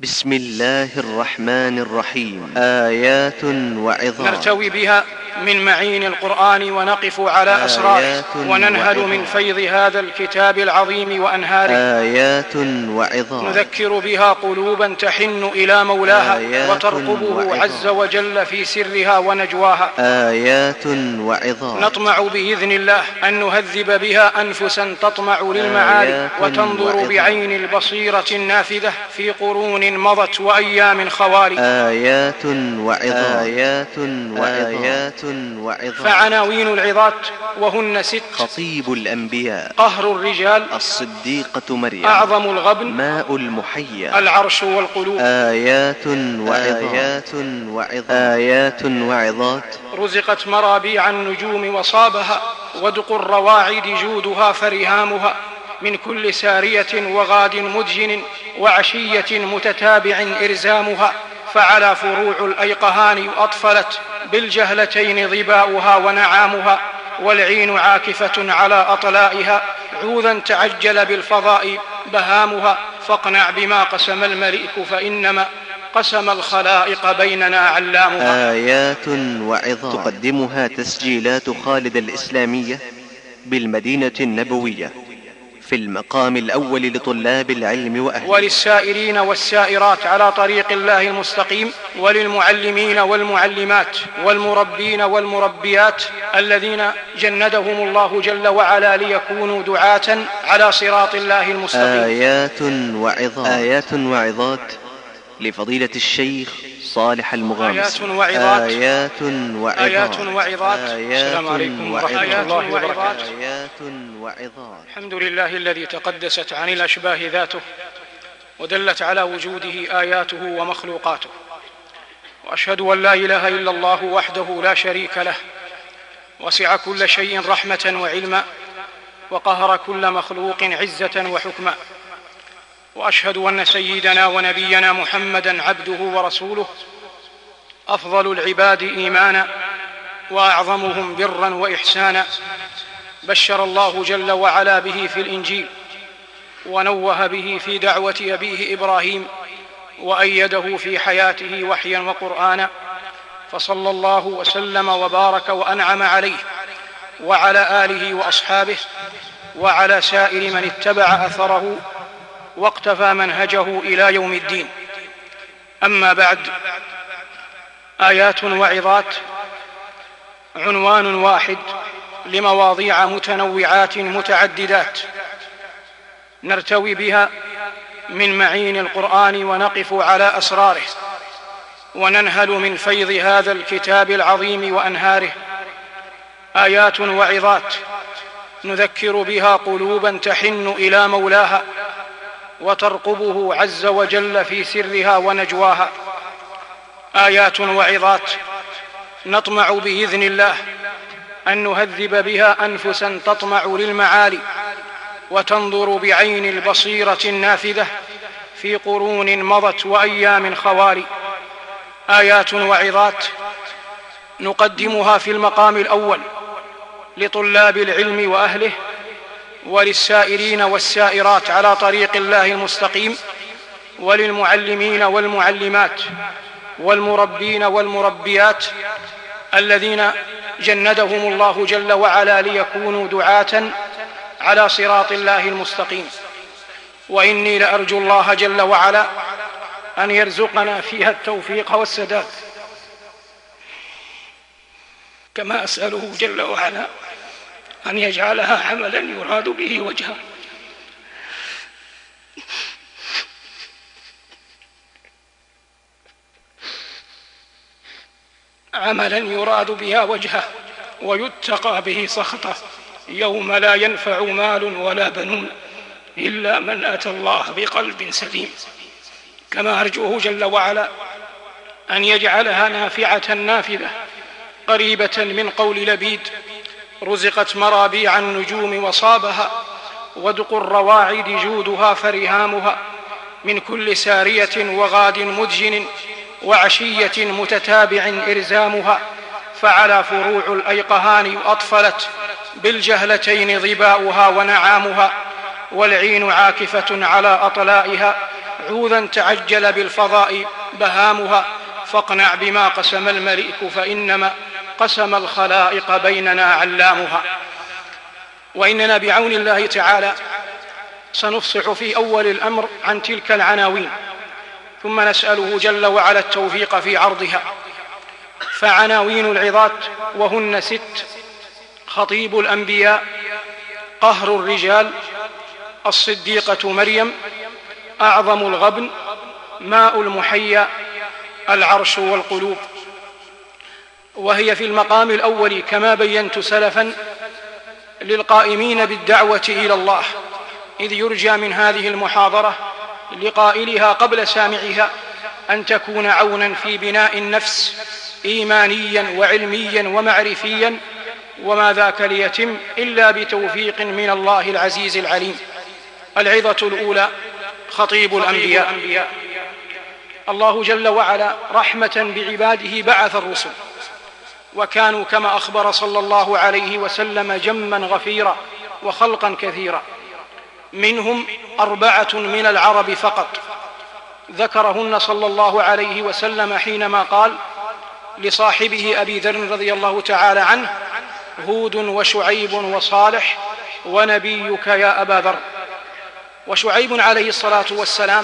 بسم الله الرحمن الرحيم. آيات وعظات نرتوي بها من معين القرآن ونقف على أسراره وننهل من فيض هذا الكتاب العظيم وأنهاره. آيات وعظات نذكر بها قلوبا تحن إلى مولاها وترقبه عز وجل في سرها ونجواها. آيات وعظات نطمع بإذن الله أن نهذب بها أنفسا تطمع للمعالي وتنظر بعين البصيرة النافذة في قرون مضت وأيام خوالي. آيات وعظات آيات وعظات فعناوين العظات وهن 6: خطيب الأنبياء، قهر الرجال، الصديقة مريم، أعظم الغبن، ماء المحيا، العرش والقلوب. آيات وعظات آيات وعظات رزقت مرابيع النجوم وصابها ودق الرواعد جودها فرهامها من كل سارية وغاد مدجن وعشية متتابع إرزامها. فعلى فروع الأيقهان أطفلت بالجهلتين ظباؤها ونعامها والعين عاكفة على أطلائها عوذا تعجل بالفضاء بهامها. فاقنع بما قسم الملك فإنما قسم الخلائق بيننا علامها. آيات وعظات تقدمها تسجيلات خالد الإسلامية بالمدينة النبوية في المقام الأول لطلاب العلم وأهله، وللسائرين والسائرات على طريق الله المستقيم، وللمعلمين والمعلمات والمربين والمربيات الذين جندهم الله جل وعلا ليكونوا دعاة على صراط الله المستقيم. آيات وعظات لفضيلة الشيخ صالح المغامس. آيات وعظات. السلام عليكم ورحمة الله وبركاته. آيات وعظات. الحمد لله الذي تقدست عن الأشباه ذاته ودلت على وجوده آياته ومخلوقاته، وأشهد أن لا إله إلا الله وحده لا شريك له، وسع كل شيء رحمة وعلما، وقهر كل مخلوق عزة وحكما. وأشهد أن سيدنا ونبينا محمدًا عبده ورسوله، أفضل العباد إيمانا وأعظمهم برا وإحسانا. بشر الله جل وعلا به في الإنجيل، ونوه به في دعوة أبيه إبراهيم، وأيده في حياته وحيا وقرآنا. فصلى الله وسلم وبارك وأنعم عليه وعلى آله وأصحابه وعلى سائر من اتبع أثره واقتفى منهجه إلى يوم الدين. أما بعد، آيات وعظات عنوان واحد لمواضيع متنوعات متعددات نرتوي بها من معين القرآن ونقف على أسراره وننهل من فيض هذا الكتاب العظيم وأنهاره. آيات وعظات نذكر بها قلوبا تحن إلى مولاها وترقبه عز وجل في سرها ونجواها. آيات وعظات نطمع بإذن الله أن نهذب بها أنفسا تطمع للمعالي وتنظر بعين البصيرة النافذة في قرون مضت وأيام خوالي. آيات وعظات نقدمها في المقام الأول لطلاب العلم وأهله، وللسائرين والسائرات على طريق الله المستقيم، وللمعلمين والمعلمات والمربين والمربيات الذين جندهم الله جل وعلا ليكونوا دعاة على صراط الله المستقيم. وإني لأرجو الله جل وعلا أن يرزقنا فيها التوفيق والسداد، كما أسأله جل وعلا أن يجعلها عملا يراد به وجهه. عملا يراد بها وجهه ويتقى به سخطه يوم لا ينفع مال ولا بنون إلا من أتى الله بقلب سليم. كما أرجوه جل وعلا أن يجعلها نافعة نافذة قريبة من قول لبيد: رزقت مرابيع النجوم وصابها ودق الرواعد جودها فرهامها من كل سارية وغاد مدجن وعشية متتابع إرزامها. فعلى فروع الأيقهان أطفلت بالجهلتين ظباؤها ونعامها والعين عاكفة على أطلائها عوذا تعجل بالفضاء بهامها، فاقنع بما قسم الملك فإنما قسم الخلائق بيننا علامها. وإننا بعون الله تعالى سنفصح في أول الأمر عن تلك العناوين، ثم نسأله جل وعلا التوفيق في عرضها. فعناوين العظات وهن 6: خطيب الأنبياء، قهر الرجال، الصديقة مريم، أعظم الغبن، ماء المحيا، العرش والقلوب. وهي في المقام الأول كما بينت سلفا للقائمين بالدعوة إلى الله، إذ يرجى من هذه المحاضرة لقائلها قبل سامعها أن تكون عونا في بناء النفس إيمانيا وعلميا ومعرفيا، وما ذاك ليتم إلا بتوفيق من الله العزيز العليم. العظة الأولى: خطيب الأنبياء. الله جل وعلا رحمة بعباده بعث الرسل، وكانوا كما أخبر صلى الله عليه وسلم جما غفيرا وخلقا كثيرا، منهم 4 من العرب فقط ذكرهن صلى الله عليه وسلم حينما قال لصاحبه أبي ذر رضي الله تعالى عنه: هود وشعيب وصالح ونبيك يا أبا ذر. وشعيب عليه الصلاة والسلام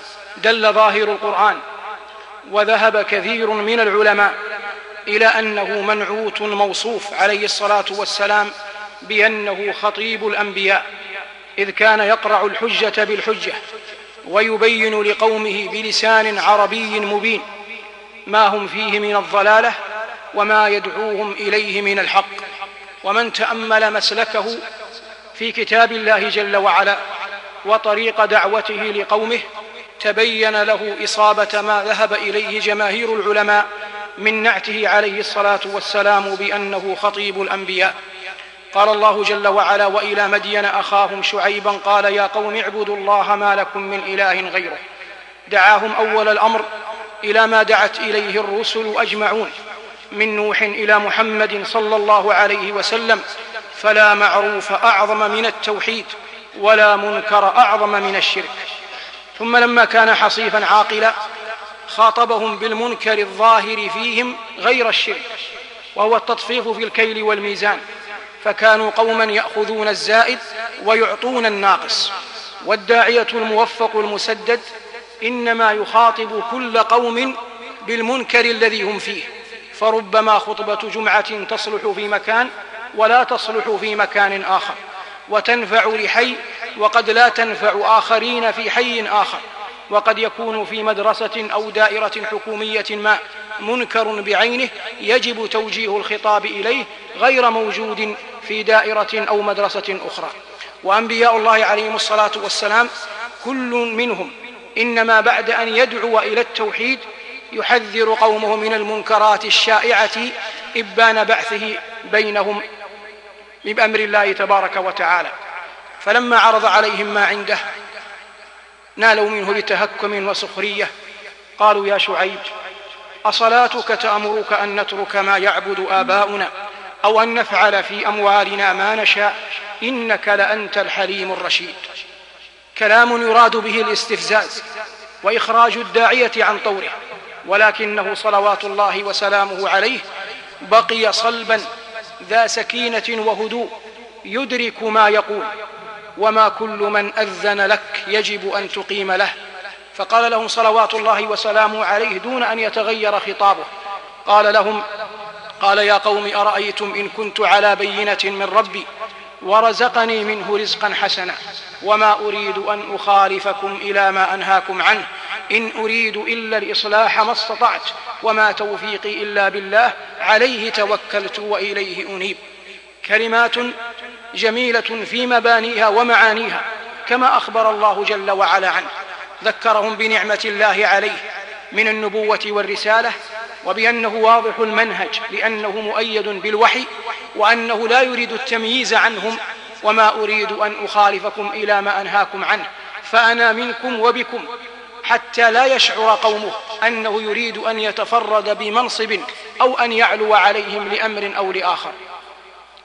دل ظاهر القرآن، وذهب كثير من العلماء إلى أنه منعوت موصوف عليه الصلاة والسلام بأنه خطيب الأنبياء، إذ كان يقرع الحجة بالحجة ويبين لقومه بلسان عربي مبين ما هم فيه من الضلالة وما يدعوهم إليه من الحق. ومن تأمل مسلكه في كتاب الله جل وعلا وطريق دعوته لقومه تبين له إصابة ما ذهب إليه جماهير العلماء من نعته عليه الصلاة والسلام بأنه خطيب الأنبياء. قال الله جل وعلا: وإلى مدين أخاهم شعيبا قال يا قوم اعبدوا الله ما لكم من إله غيره. دعاهم أول الأمر إلى ما دعت إليه الرسل أجمعون، من نوح إلى محمد صلى الله عليه وسلم، فلا معروف أعظم من التوحيد ولا منكر أعظم من الشرك. ثم لما كان حصيفا عاقلا خاطبهم بالمنكر الظاهر فيهم غير الشرك، وهو التطفيف في الكيل والميزان، فكانوا قوما يأخذون الزائد ويعطون الناقص. والداعية الموفق المسدد إنما يخاطب كل قوم بالمنكر الذي هم فيه، فربما خطبة جمعة تصلح في مكان ولا تصلح في مكان آخر، وتنفع لحي وقد لا تنفع آخرين في حي آخر، وقد يكون في مدرسة أو دائرة حكومية ما منكر بعينه يجب توجيه الخطاب إليه غير موجود في دائرة أو مدرسة أخرى. وأنبياء الله عليهم الصلاة والسلام كل منهم إنما بعد أن يدعو إلى التوحيد يحذر قومه من المنكرات الشائعة إبان بعثه بينهم بأمر الله تبارك وتعالى. فلما عرض عليهم ما عنده نالوا منه بتهكم وسخرية، قالوا يا شعيب أصلاتك تأمرك أن نترك ما يعبد آباؤنا أو أن نفعل في أموالنا ما نشاء إنك لأنت الحليم الرشيد. كلام يراد به الاستفزاز وإخراج الداعية عن طوره، ولكنه صلوات الله وسلامه عليه بقي صلبا ذا سكينة وهدوء يدرك ما يقول، وما كل من أذن لك يجب أن تقيم له. فقال لهم صلوات الله وسلامه عليه دون أن يتغير خطابه، قال لهم: قال يا قوم أرأيتم إن كنت على بينة من ربي ورزقني منه رزقا حسنا وما أريد أن أخالفكم إلى ما أنهاكم عنه إن أريد إلا الإصلاح ما استطعت وما توفيقي إلا بالله عليه توكلت وإليه أنيب. كلمات جميلة في مبانيها ومعانيها كما أخبر الله جل وعلا عنه. ذكرهم بنعمة الله عليه من النبوة والرسالة، وبأنه واضح المنهج لأنه مؤيد بالوحي، وأنه لا يريد التمييز عنهم، وما أريد أن أخالفكم إلى ما أنهاكم عنه فأنا منكم وبكم، حتى لا يشعر قومه أنه يريد أن يتفرد بمنصب أو أن يعلو عليهم لأمر أو لآخر.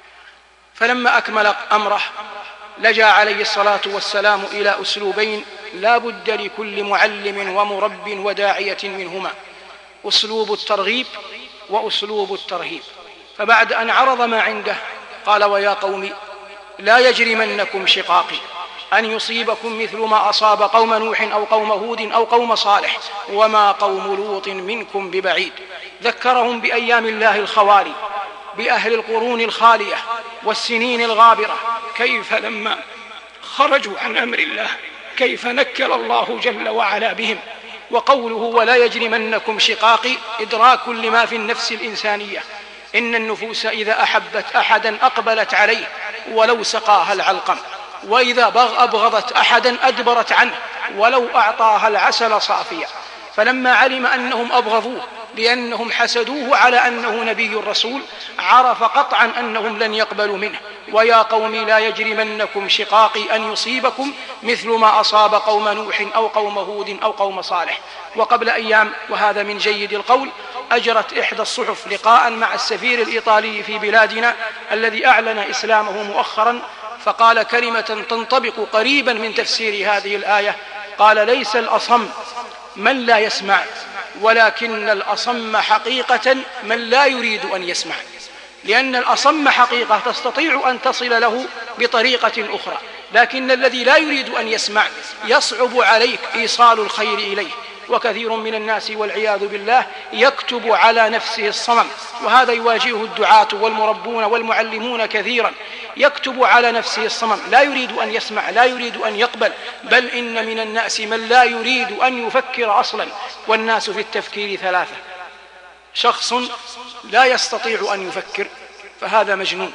فلما أكمل أمره لجأ عليه الصلاة والسلام إلى أسلوبين لا بد لكل معلم ومرب وداعية منهما أسلوب الترغيب وأسلوب الترهيب. فبعد أن عرض ما عنده قال: ويا قوم لا يجرمنكم شقاقي أن يصيبكم مثل ما أصاب قوم نوح أو قوم هود أو قوم صالح وما قوم لوط منكم ببعيد. ذكرهم بأيام الله الخوالي، بأهل القرون الخالية والسنين الغابرة، كيف لما خرجوا عن أمر الله كيف نكل الله جل وعلا بهم. وقوله ولا يجرمنكم شقاقي إدراك لما في النفس الإنسانية. إن النفوس إذا أحبت أحدا أقبلت عليه ولو سقاها العلقم، وإذا أبغضت أحدا أدبرت عنه ولو أعطاها العسل صافيا. فلما علم أنهم أبغضوه لأنهم حسدوه على أنه نبي رسول عرف قطعا أنهم لن يقبلوا منه. ويا قوم لا يجرمنكم شقاقي أن يصيبكم مثل ما أصاب قوم نوح أو قوم هود أو قوم صالح. وقبل أيام، وهذا من جيد القول، أجرت إحدى الصحف لقاء مع السفير الإيطالي في بلادنا الذي أعلن إسلامه مؤخرا، فقال كلمة تنطبق قريبا من تفسير هذه الآية. قال: ليس الأصم من لا يسمع، ولكن الأصم حقيقة من لا يريد أن يسمع. لأن الأصم حقيقة تستطيع أن تصل له بطريقة أخرى، لكن الذي لا يريد أن يسمع يصعب عليك إيصال الخير إليه. وكثير من الناس والعياذ بالله يكتب على نفسه الصمم، وهذا يواجهه الدعاة والمربون والمعلمون كثيرا. يكتب على نفسه الصمم، لا يريد أن يسمع، لا يريد أن يقبل، بل إن من الناس من لا يريد أن يفكر أصلا. والناس في التفكير ثلاثة: شخص لا يستطيع أن يفكر فهذا مجنون،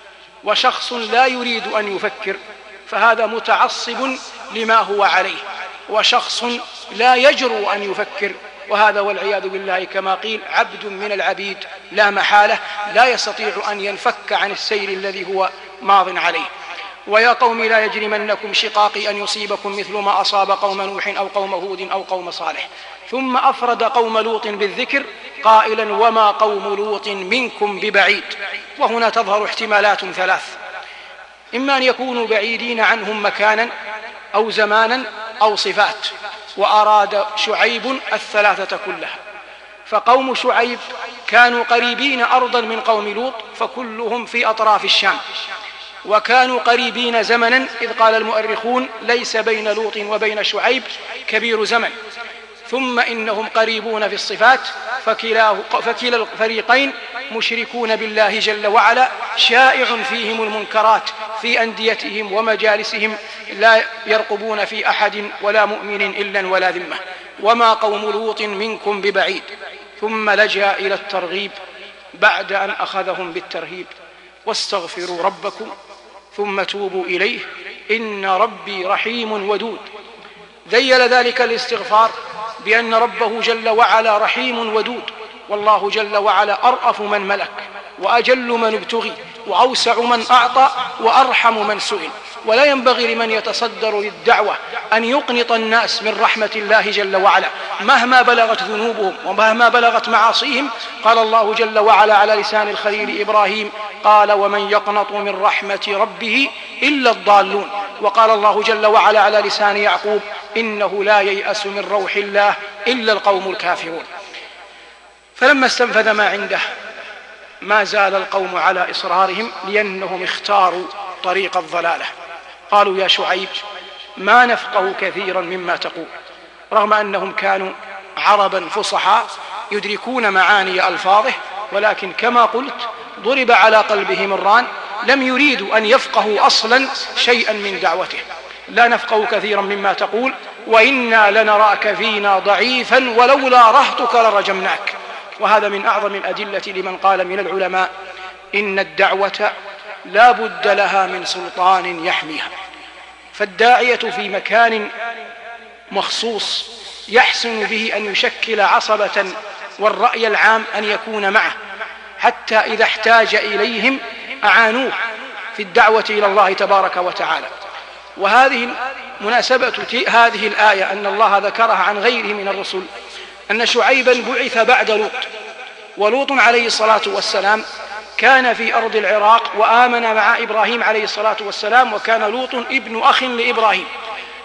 وشخص لا يريد أن يفكر فهذا متعصب لما هو عليه، وشخص لا يجرؤ أن يفكر، وهذا والعياذ بالله كما قيل عبد من العبيد لا محالة، لا يستطيع أن ينفك عن السير الذي هو ماض عليه. ويا قوم لا يجرمنكم شقاقي أن يصيبكم مثل ما أصاب قوم نوح أو قوم هود أو قوم صالح. ثم أفرد قوم لوط بالذكر قائلا: وما قوم لوط منكم ببعيد. وهنا تظهر احتمالات ثلاث: إما أن يكونوا بعيدين عنهم مكانا أو زمانا أو صفات، وأراد شعيب الثلاثة كلها. فقوم شعيب كانوا قريبين أرضا من قوم لوط، فكلهم في أطراف الشام، وكانوا قريبين زمنا، إذ قال المؤرخون: ليس بين لوط وبين شعيب كبير زمن. ثم إنهم قريبون في الصفات، فكلا الفريقين مشركون بالله جل وعلا، شائع فيهم المنكرات في أنديتهم ومجالسهم، لا يرقبون في أحد ولا مؤمن إلا ولا ذمة. وما قوم لوط منكم ببعيد. ثم لجأ إلى الترغيب بعد أن أخذهم بالترهيب: واستغفروا ربكم ثم توبوا إليه إن ربي رحيم ودود. ذيل ذلك الاستغفار بأن ربه جل وعلا رحيم ودود، والله جل وعلا أرأف من ملك، وأجل من ابتغي، وأوسع من أعطى، وأرحم من سئل. ولا ينبغي لمن يتصدر للدعوة أن يقنط الناس من رحمة الله جل وعلا مهما بلغت ذنوبهم ومهما بلغت معاصيهم. قال الله جل وعلا على لسان الخليل إبراهيم: قال: ومن يقنط من رحمة ربه إلا الضالون. وقال الله جل وعلا على لسان يعقوب: إنه لا ييأس من روح الله إلا القوم الكافرون. فلما استنفذ ما عنده ما زال القوم على إصرارهم، لأنهم اختاروا طريق الضلالة. قالوا: يا شعيب ما نفقه كثيرا مما تقول، رغم أنهم كانوا عربا فصحاء يدركون معاني ألفاظه، ولكن كما قلت ضرب على قلبهم الران، لم يريدوا أن يفقهوا أصلا شيئا من دعوته. لا نفقه كثيرا مما تقول، وإنا لنراك فينا ضعيفا ولولا رهطك لرجمناك. وهذا من أعظم الأدلة لمن قال من العلماء: إن الدعوة لا بد لها من سلطان يحميها. فالداعية في مكان مخصوص يحسن به أن يشكل عصبة، والرأي العام أن يكون معه، حتى إذا احتاج إليهم أعانوه في الدعوة إلى الله تبارك وتعالى. وهذه مناسبة هذه الآية أن الله ذكرها عن غيره من الرسل، أن شعيبا بعث بعد لوط، ولوط عليه الصلاة والسلام كان في أرض العراق وآمن مع إبراهيم عليه الصلاة والسلام، وكان لوط ابن أخ لإبراهيم.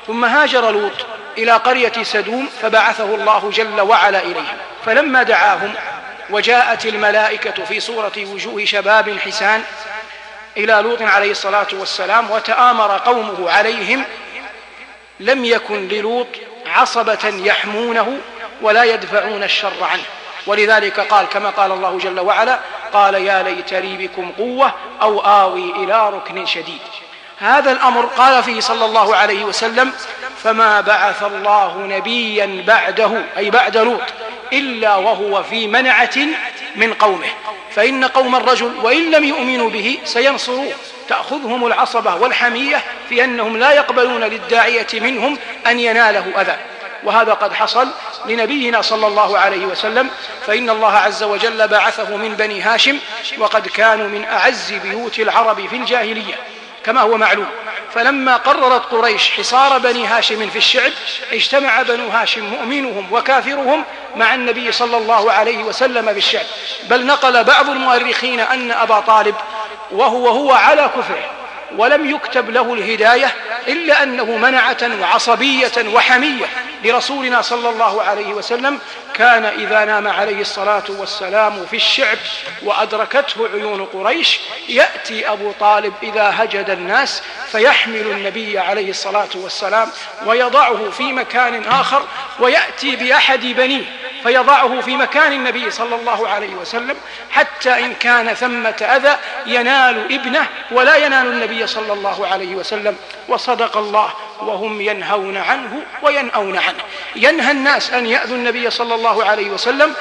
ثم هاجر لوط إلى قرية سدوم فبعثه الله جل وعلا إليهم، فلما دعاهم وجاءت الملائكة في صورة وجوه شباب حسان إلى لوط عليه الصلاة والسلام وتآمر قومه عليهم، لم يكن للوط عصبة يحمونه ولا يدفعون الشر عنه، ولذلك قال كما قال الله جل وعلا: قال يا ليت لي بكم قوة أو آوي إلى ركن شديد. هذا الأمر قال فيه صلى الله عليه وسلم: فما بعث الله نبيا بعده، أي بعد لوط، إلا وهو في منعة من قومه، فإن قوم الرجل وإن لم يؤمنوا به سينصروه، تأخذهم العصبة والحمية في أنهم لا يقبلون للداعية منهم أن يناله أذى، وهذا قد حصل لنبينا صلى الله عليه وسلم، فإن الله عز وجل بعثه من بني هاشم، وقد كانوا من أعز بيوت العرب في الجاهلية كما هو معلوم. فلما قررت قريش حصار بني هاشم في الشعب، اجتمع بنو هاشم مؤمنهم وكافرهم مع النبي صلى الله عليه وسلم في الشعب، بل نقل بعض المؤرخين أن أبا طالب وهو على كفره ولم يكتب له الهداية إلا أنه منعة وعصبية وحمية لرسولنا صلى الله عليه وسلم، كان إذا نام عليه الصلاة والسلام في الشعب وأدركته عيون قريش يأتي أبو طالب إذا هجد الناس فيحمل النبي عليه الصلاة والسلام ويضعه في مكان آخر، ويأتي بأحد بنيه فيضعه في مكان النبي صلى الله عليه وسلم، حتى إن كان ثمة أذى ينال ابنه ولا ينال النبي صلى الله عليه وسلم. وصدق الله وهم ينهون عنه وينأون عنه، ينهى الناس أن يأذوا النبي صلى الله عليه وسلم،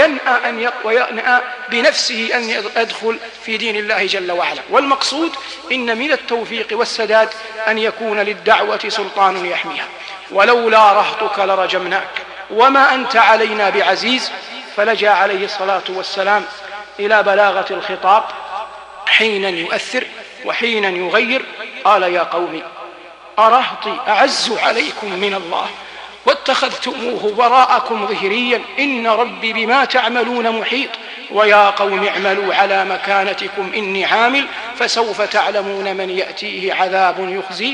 وينأى بنفسه أن يدخل في دين الله جل وعلا. والمقصود إن من التوفيق والسداد أن يكون للدعوة سلطان يحميها، ولولا رهطك لرجمناك وما أنت علينا بعزيز. فلجأ عليه الصلاة والسلام إلى بلاغة الخطاب حينا يؤثر وحينا يغير. قال: يا قوم أرهطي أعز عليكم من الله واتخذتموه وراءكم ظهريا، إن ربي بما تعملون محيط، ويا قوم اعملوا على مكانتكم إني عامل، فسوف تعلمون من يأتيه عذاب يخزيه،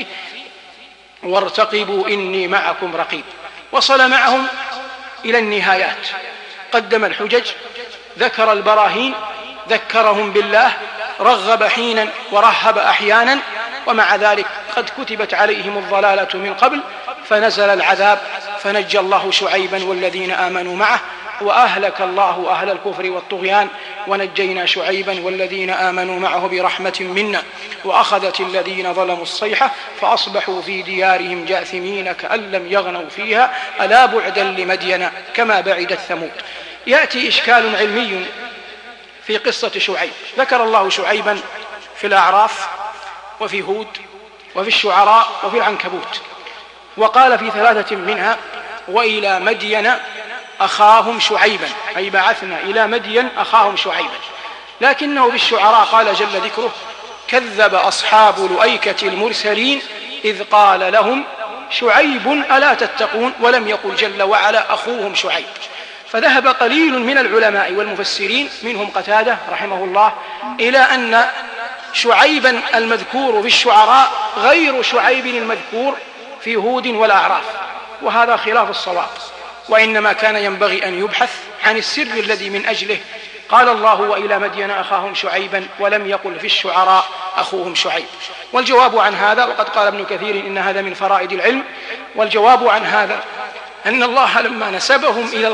وارتقبوا إني معكم رقيب. وصل معهم إلى النهايات، قدم الحجج، ذكر البراهين، ذكرهم بالله، رغب حينا ورهب أحيانا، ومع ذلك قد كتبت عليهم الضلالة من قبل، فنزل العذاب فنجى الله شعيبا والذين آمنوا معه، وأهلك الله أهل الكفر والطغيان، ونجينا شعيبا والذين آمنوا معه برحمة منا، وأخذت الذين ظلموا الصيحة فأصبحوا في ديارهم جاثمين كأن لم يغنوا فيها، ألا بعدا لمدين كما بعدت ثمود. يأتي إشكال علمي في قصة شعيب. ذكر الله شعيبا في الأعراف وفي هود وفي الشعراء وفي العنكبوت، وقال في 3 منها: وإلى مدين أخاهم شعيبا، أي بعثنا إلى مدين أخاهم شعيبا. لكنه في الشعراء قال جل ذكره: كذب أصحاب الأيكة المرسلين إذ قال لهم شعيب ألا تتقون، ولم يقل جل وعلا أخوهم شعيب. فذهب قليل من العلماء والمفسرين منهم قتادة رحمه الله إلى أن شعيبا المذكور في الشعراء غير شعيب المذكور في هود والأعراف، وهذا خلاف الصواب، وإنما كان ينبغي أن يبحث عن السر الذي من أجله قال الله وإلى مدين أخاهم شعيبا ولم يقل في الشعراء أخوهم شعيب. والجواب عن هذا، وقد قال ابن كثير إن هذا من فرائد العلم، والجواب عن هذا أن الله لما نسبهم إلى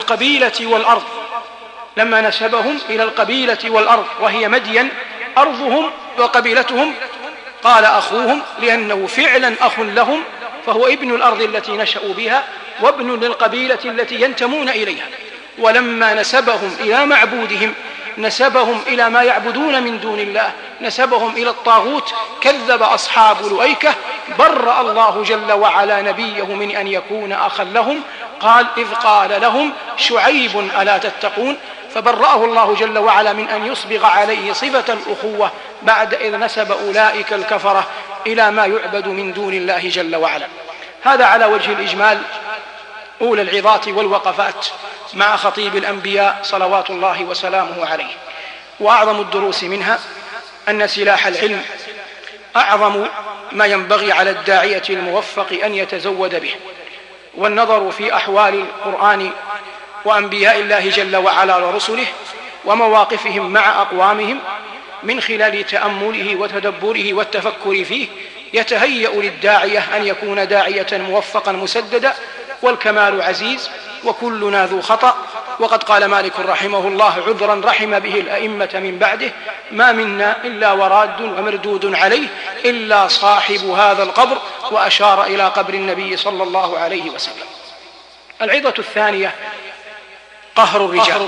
القبيلة والأرض وهي مدين أرضهم وقبيلتهم، قال أخوهم لأنه فعلا أخ لهم، فهو ابن الأرض التي نشأوا بها وابن للقبيلة التي ينتمون إليها. ولما نسبهم إلى معبودهم نسبهم إلى ما يعبدون من دون الله، نسبهم إلى الطاغوت، كذب أصحاب الأيكة، برأ الله جل وعلا نبيه من أن يكون أخا لهم، قال إذ قال لهم شعيب ألا تتقون، فبرأه الله جل وعلا من أن يصبغ عليه صفة الأخوة بعد إذ نسب أولئك الكفرة إلى ما يعبد من دون الله جل وعلا. هذا على وجه الإجمال أولى العظات والوقفات مع خطيب الأنبياء صلوات الله وسلامه عليه. وأعظم الدروس منها أن سلاح العلم أعظم ما ينبغي على الداعية الموفق أن يتزود به، والنظر في أحوال القرآن وأنبياء الله جل وعلا ورسله ومواقفهم مع أقوامهم من خلال تأمله وتدبره والتفكر فيه يتهيأ للداعية أن يكون داعية موفقا مسددا، والكمال عزيز وكلنا ذو خطأ. وقد قال مالك رحمه الله عذرا رحم به الأئمة من بعده: ما منا إلا وراد ومردود عليه إلا صاحب هذا القبر، وأشار إلى قبر النبي صلى الله عليه وسلم. العظة الثانية قهر الرجال.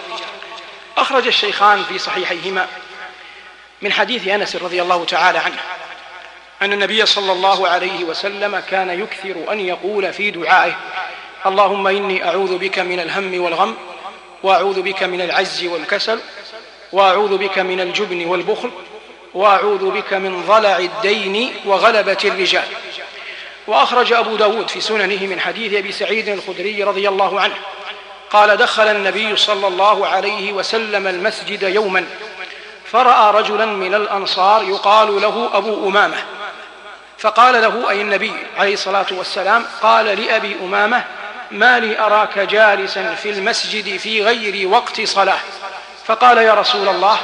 أخرج الشيخان في صحيحيهما من حديث أنس رضي الله تعالى عنه أن النبي صلى الله عليه وسلم كان يكثر أن يقول في دعائه: اللهم إني أعوذ بك من الهم والغم، وأعوذ بك من العجز والكسل، وأعوذ بك من الجبن والبخل، وأعوذ بك من ضلع الدين وغلبة الرجال. وأخرج أبو داود في سننه من حديث أبي سعيد الخدري رضي الله عنه قال: دخل النبي صلى الله عليه وسلم المسجد يوما فرأى رجلا من الأنصار يقال له أبو أمامة، فقال له أي النبي عليه الصلاة والسلام: قال لأبي أمامة: ما لي أراك جالسا في المسجد في غير وقت صلاة؟ فقال: يا رسول الله،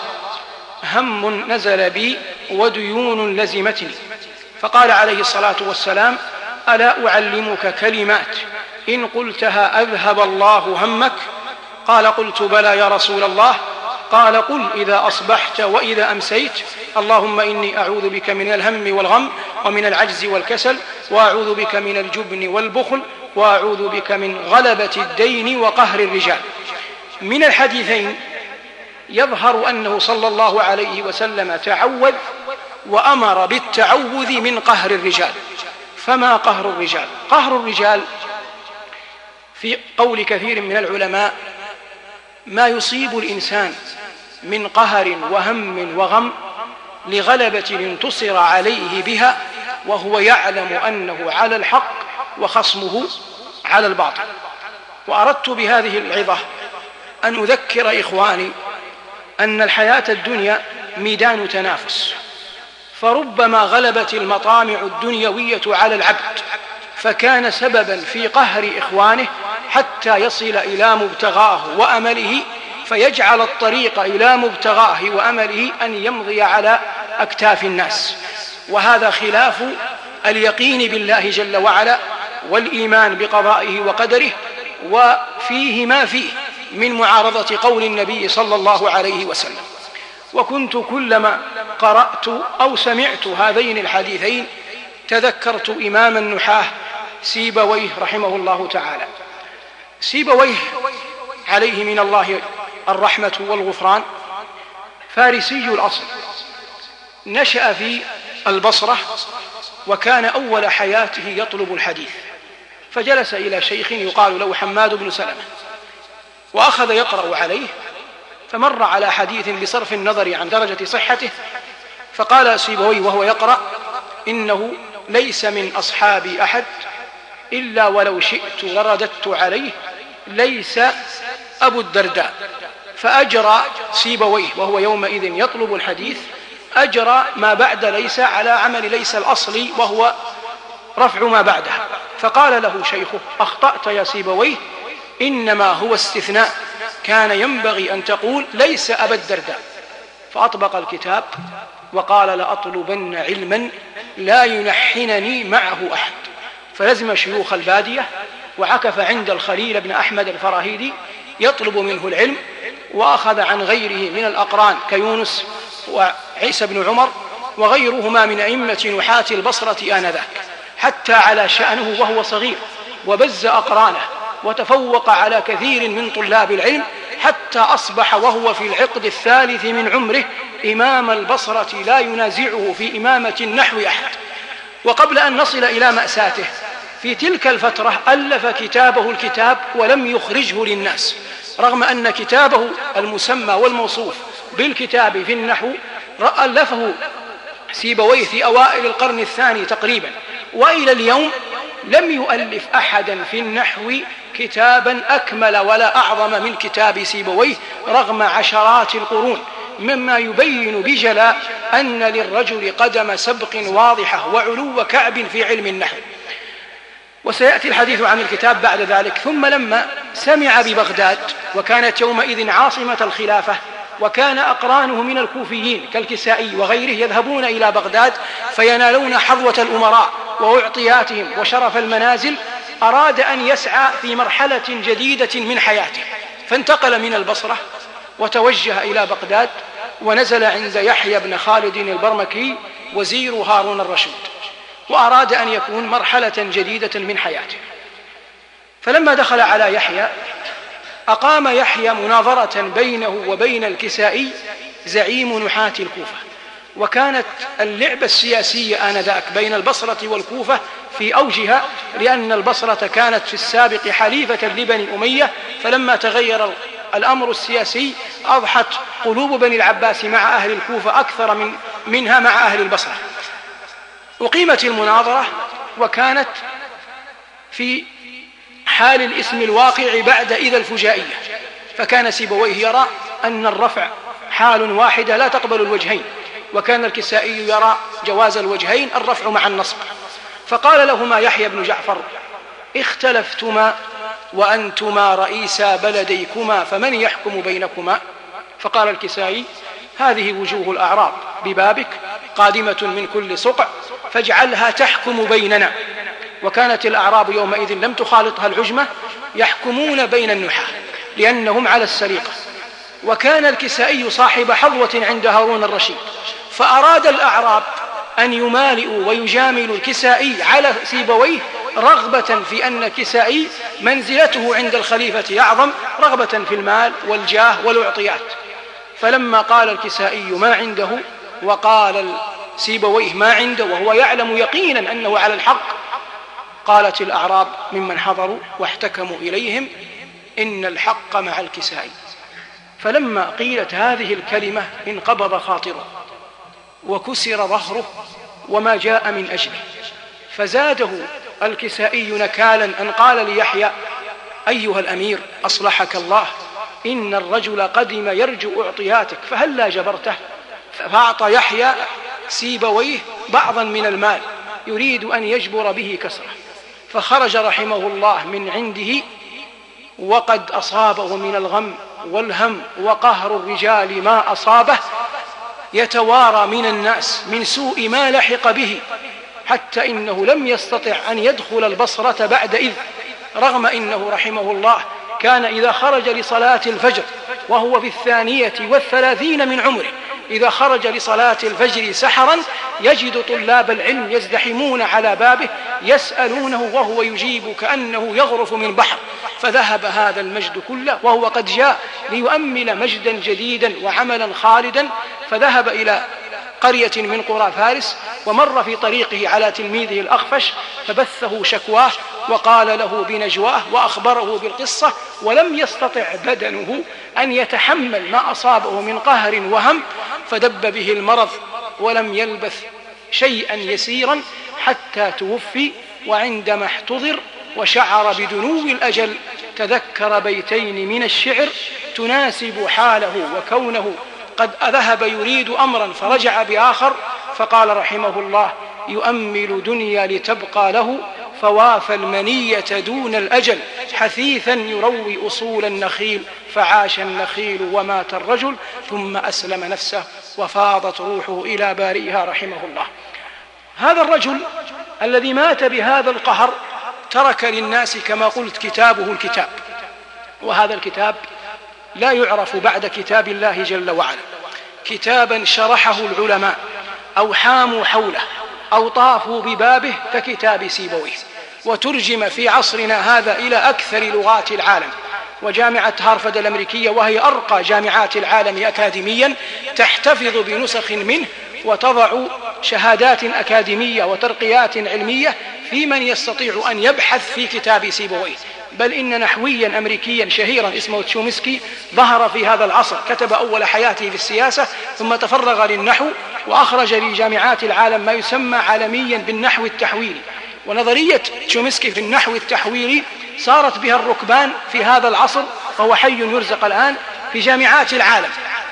هم نزل بي وديون لزمتني. فقال عليه الصلاة والسلام: ألا أعلمك كلمات إن قلتها أذهب الله همك؟ قال: قلت بلى يا رسول الله. قال: قل إذا أصبحت وإذا أمسيت: اللهم إني أعوذ بك من الهم والغم ومن العجز والكسل، وأعوذ بك من الجبن والبخل، وأعوذ بك من غلبة الدين وقهر الرجال. من الحديثين يظهر أنه صلى الله عليه وسلم تعوذ وأمر بالتعوذ من قهر الرجال. فما قهر الرجال؟ قهر الرجال في قول كثير من العلماء ما يصيب الإنسان من قهر وهم وغم لغلبة انتصر عليه بها وهو يعلم أنه على الحق وخصمه على الباطل. وأردت بهذه العظة أن أذكر إخواني أن الحياة الدنيا ميدان تنافس، فربما غلبت المطامع الدنيوية على العبد فكان سببا في قهر إخوانه حتى يصل إلى مبتغاه وأمله، فيجعل الطريق إلى مبتغاه وأمله أن يمضي على أكتاف الناس. وهذا خلاف اليقين بالله جل وعلا والإيمان بقضائه وقدره، وفيه ما فيه من معارضة قول النبي صلى الله عليه وسلم. وكنت كلما قرأت أو سمعت هذين الحديثين تذكرت إمام النحاة سيبويه رحمه الله تعالى. سيبويه عليه من الله الرحمة والغفران فارسي الأصل، نشأ في البصرة وكان أول حياته يطلب الحديث، فجلس إلى شيخ يقال له حماد بن سلمة وأخذ يقرأ عليه، فمر على حديث بصرف النظر عن درجة صحته، فقال سيبويه وهو يقرأ: إنه ليس من أصحابي أحد إلا ولو شئت لرددت عليه ليس أبو الدرداء. فأجرى سيبويه وهو يومئذ يطلب الحديث أجرى ما بعد ليس على عمل ليس الأصلي وهو رفع ما بعدها. فقال له شيخه: أخطأت يا سيبويه، إنما هو استثناء، كان ينبغي أن تقول ليس أبا الدرداء. فأطبق الكتاب وقال: لأطلبن علما لا ينحنني معه أحد. فلزم شيوخ البادية وعكف عند الخليل بن أحمد الفراهيدي يطلب منه العلم، وأخذ عن غيره من الأقران كيونس وعيسى بن عمر وغيرهما من أئمة نحاة البصرة آنذاك، حتى على شأنه وهو صغير وبز أقرانه وتفوق على كثير من طلاب العلم، حتى أصبح وهو في العقد الثالث من عمره إمام البصرة لا ينازعه في إمامة النحو أحد. وقبل أن نصل إلى مأساته، في تلك الفترة ألف كتابه الكتاب ولم يخرجه للناس، رغم أن كتابه المسمى والموصوف بالكتاب في النحو ألفه سيبويه في أوائل القرن الثاني تقريبا، وإلى اليوم لم يؤلف أحدا في النحو كتابا أكمل ولا أعظم من كتاب سيبويه رغم عشرات القرون. مما يبين بجلاء أن للرجل قدم سبق واضحة وعلو كعب في علم النحو. وسيأتي الحديث عن الكتاب بعد ذلك. ثم لما سمع ببغداد، وكانت يومئذ عاصمة الخلافة، وكان أقرانه من الكوفيين كالكسائي وغيره يذهبون إلى بغداد فينالون حظوة الأمراء وأعطياتهم وشرف المنازل، أراد أن يسعى في مرحلة جديدة من حياته، فانتقل من البصرة وتوجه إلى بغداد، ونزل عند يحيى بن خالد البرمكي وزير هارون الرشيد، وأراد أن يكون مرحلة جديدة من حياته. فلما دخل على يحيى أقام يحيى مناظرة بينه وبين الكسائي زعيم نحاة الكوفة. وكانت اللعبة السياسية آنذاك بين البصرة والكوفة في أوجها، لأن البصرة كانت في السابق حليفة لبني أمية، فلما تغير الأمر السياسي أضحت قلوب بني العباس مع أهل الكوفة أكثر منها مع أهل البصرة. أقيمت المناظرة، وكانت في حال الاسم الواقع بعد إذا الفجائية، فكان سيبويه يرى أن الرفع حال واحدة لا تقبل الوجهين، وكان الكسائي يرى جواز الوجهين الرفع مع النصب. فقال لهما يحيى بن جعفر: اختلفتما وأنتما رئيسا بلديكما، فمن يحكم بينكما؟ فقال الكسائي: هذه وجوه الأعراب ببابك قادمة من كل سقع، فاجعلها تحكم بيننا. وكانت الأعراب يومئذ لم تخالطها العجمة، يحكمون بين النحاة لأنهم على السريقة. وكان الكسائي صاحب حظوة عند هارون الرشيد، فأراد الأعراب أن يمالئوا ويجاملوا الكسائي على سيبويه، رغبة في أن الكسائي منزلته عند الخليفة أعظم، رغبة في المال والجاه والأعطيات. فلما قال الكسائي ما عنده وقال سيبويه ما عنده وهو يعلم يقينا أنه على الحق، قالت الأعراب ممن حضروا واحتكموا إليهم: إن الحق مع الكسائي. فلما قيلت هذه الكلمة انقبض خاطره وكسر ظهره وما جاء من أجله، فزاده الكسائي نكالا أن قال ليحيى: أيها الأمير أصلحك الله، إن الرجل قدم يرجو أعطياتك فهلا جبرته. فأعطى يحيى سيبويه بعضا من المال يريد أن يجبر به كسره، فخرج رحمه الله من عنده وقد أصابه من الغم والهم وقهر الرجال ما أصابه، يتوارى من الناس من سوء ما لحق به، حتى إنه لم يستطع أن يدخل البصرة بعد إذ، رغم إنه رحمه الله كان إذا خرج لصلاة الفجر وهو في 32 من عمره، إذا خرج لصلاة الفجر سحرا يجد طلاب العلم يزدحمون على بابه يسألونه وهو يجيب كأنه يغرف من بحر. فذهب هذا المجد كله وهو قد جاء ليؤمل مجدا جديدا وعملا خالدا، فذهب إلى قرية من قرى فارس، ومر في طريقه على تلميذه الأخفش فبثه شكواه وقال له بنجواه وأخبره بالقصة، ولم يستطع بدنه أن يتحمل ما أصابه من قهر وهم، فدب به المرض ولم يلبث شيئا يسيرا حتى توفي. وعندما احتضر وشعر بدنو الأجل تذكر بيتين من الشعر تناسب حاله وكونه قد ذهب يريد أمرا فرجع بآخر، فقال رحمه الله: يؤمل دنيا لتبقى له، فوافى المنية دون الأجل، حثيثا يروي أصول النخيل، فعاش النخيل ومات الرجل، ثم أسلم نفسه وفاضت روحه إلى بارئها رحمه الله. هذا الرجل الذي مات بهذا القهر ترك للناس كما قلت كتابه الكتاب، وهذا الكتاب لا يعرف بعد كتاب الله جل وعلا، كتابا شرحه العلماء أو حاموا حوله أو طافوا ببابه ككتاب سيبويه، وترجم في عصرنا هذا إلى أكثر لغات العالم. وجامعة هارفارد الأمريكية وهي أرقى جامعات العالم أكاديميا تحتفظ بنسخ منه وتضع شهادات أكاديمية وترقيات علمية في من يستطيع أن يبحث في كتاب سيبويه. بل إن نحويا أمريكيا شهيرا اسمه تشومسكي ظهر في هذا العصر، كتب أول حياته في السياسة ثم تفرغ للنحو، وأخرج لجامعات العالم ما يسمى عالميا بالنحو التحويلي. ونظرية تشومسكي في النحو التحويلي صارت بها الركبان في هذا العصر، وهو حي يرزق الآن في جامعات العالم.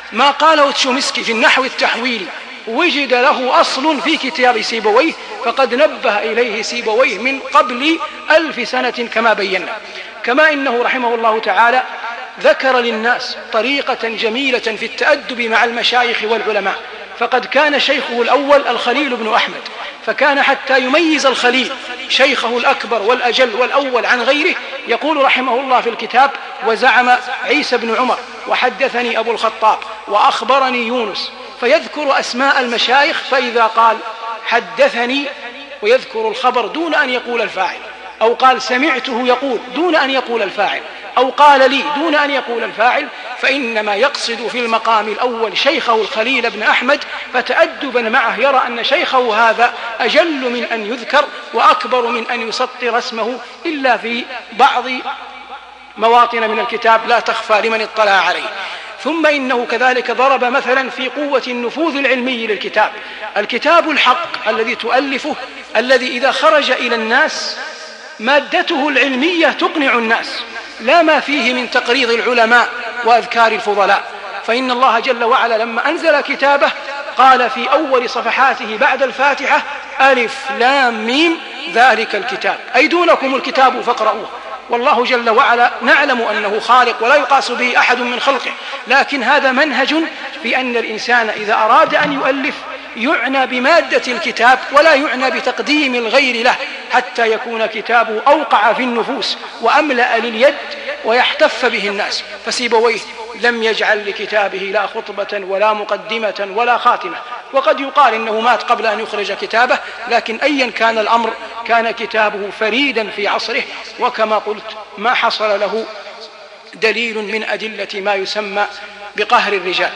ما قاله تشومسكي في النحو التحويلي وجد له أصل في كتاب سيبويه، فقد نبه إليه سيبويه من قبل 1000 سنة كما بينا. كما إنه رحمه الله تعالى ذكر للناس طريقة جميلة في التأدب مع المشايخ والعلماء، فقد كان شيخه الأول الخليل بن أحمد، فكان حتى يميز الخليل شيخه الأكبر والأجل والأول عن غيره يقول رحمه الله في الكتاب: وزعم عيسى بن عمر، وحدثني أبو الخطاب، وأخبرني يونس، فيذكر أسماء المشايخ، فإذا قال حدثني ويذكر الخبر دون أن يقول الفاعل، أو قال سمعته يقول دون أن يقول الفاعل، أو قال لي دون أن يقول الفاعل، فإنما يقصد في المقام الأول شيخه الخليل بن أحمد، فتأدبا معه يرى أن شيخه هذا أجل من أن يذكر وأكبر من أن يسطر اسمه إلا في بعض مواطن من الكتاب لا تخفى لمن اطلع عليه. ثم إنه كذلك ضرب مثلا في قوة النفوذ العلمي للكتاب. الكتاب الحق الذي تؤلفه، الذي إذا خرج إلى الناس مادته العلمية تقنع الناس، لا ما فيه من تقريض العلماء وأذكار الفضلاء. فإن الله جل وعلا لما أنزل كتابه قال في أول صفحاته بعد الفاتحة: ألف لام ميم ذلك الكتاب، أي دونكم الكتاب فاقرؤوه. والله جل وعلا نعلم أنه خالق ولا يقاس به أحد من خلقه، لكن هذا منهج في أن الإنسان إذا أراد أن يؤلف يعنى بمادة الكتاب ولا يعنى بتقديم الغير له، حتى يكون كتابه أوقع في النفوس وأملأ لليد ويحتف به الناس. فسيبويه لم يجعل لكتابه لا خطبة ولا مقدمة ولا خاتمة، وقد يقال إنه مات قبل أن يخرج كتابه، لكن أيا كان الأمر كان كتابه فريدا في عصره، وكما قلت ما حصل له دليل من أدلة ما يسمى بقهر الرجال.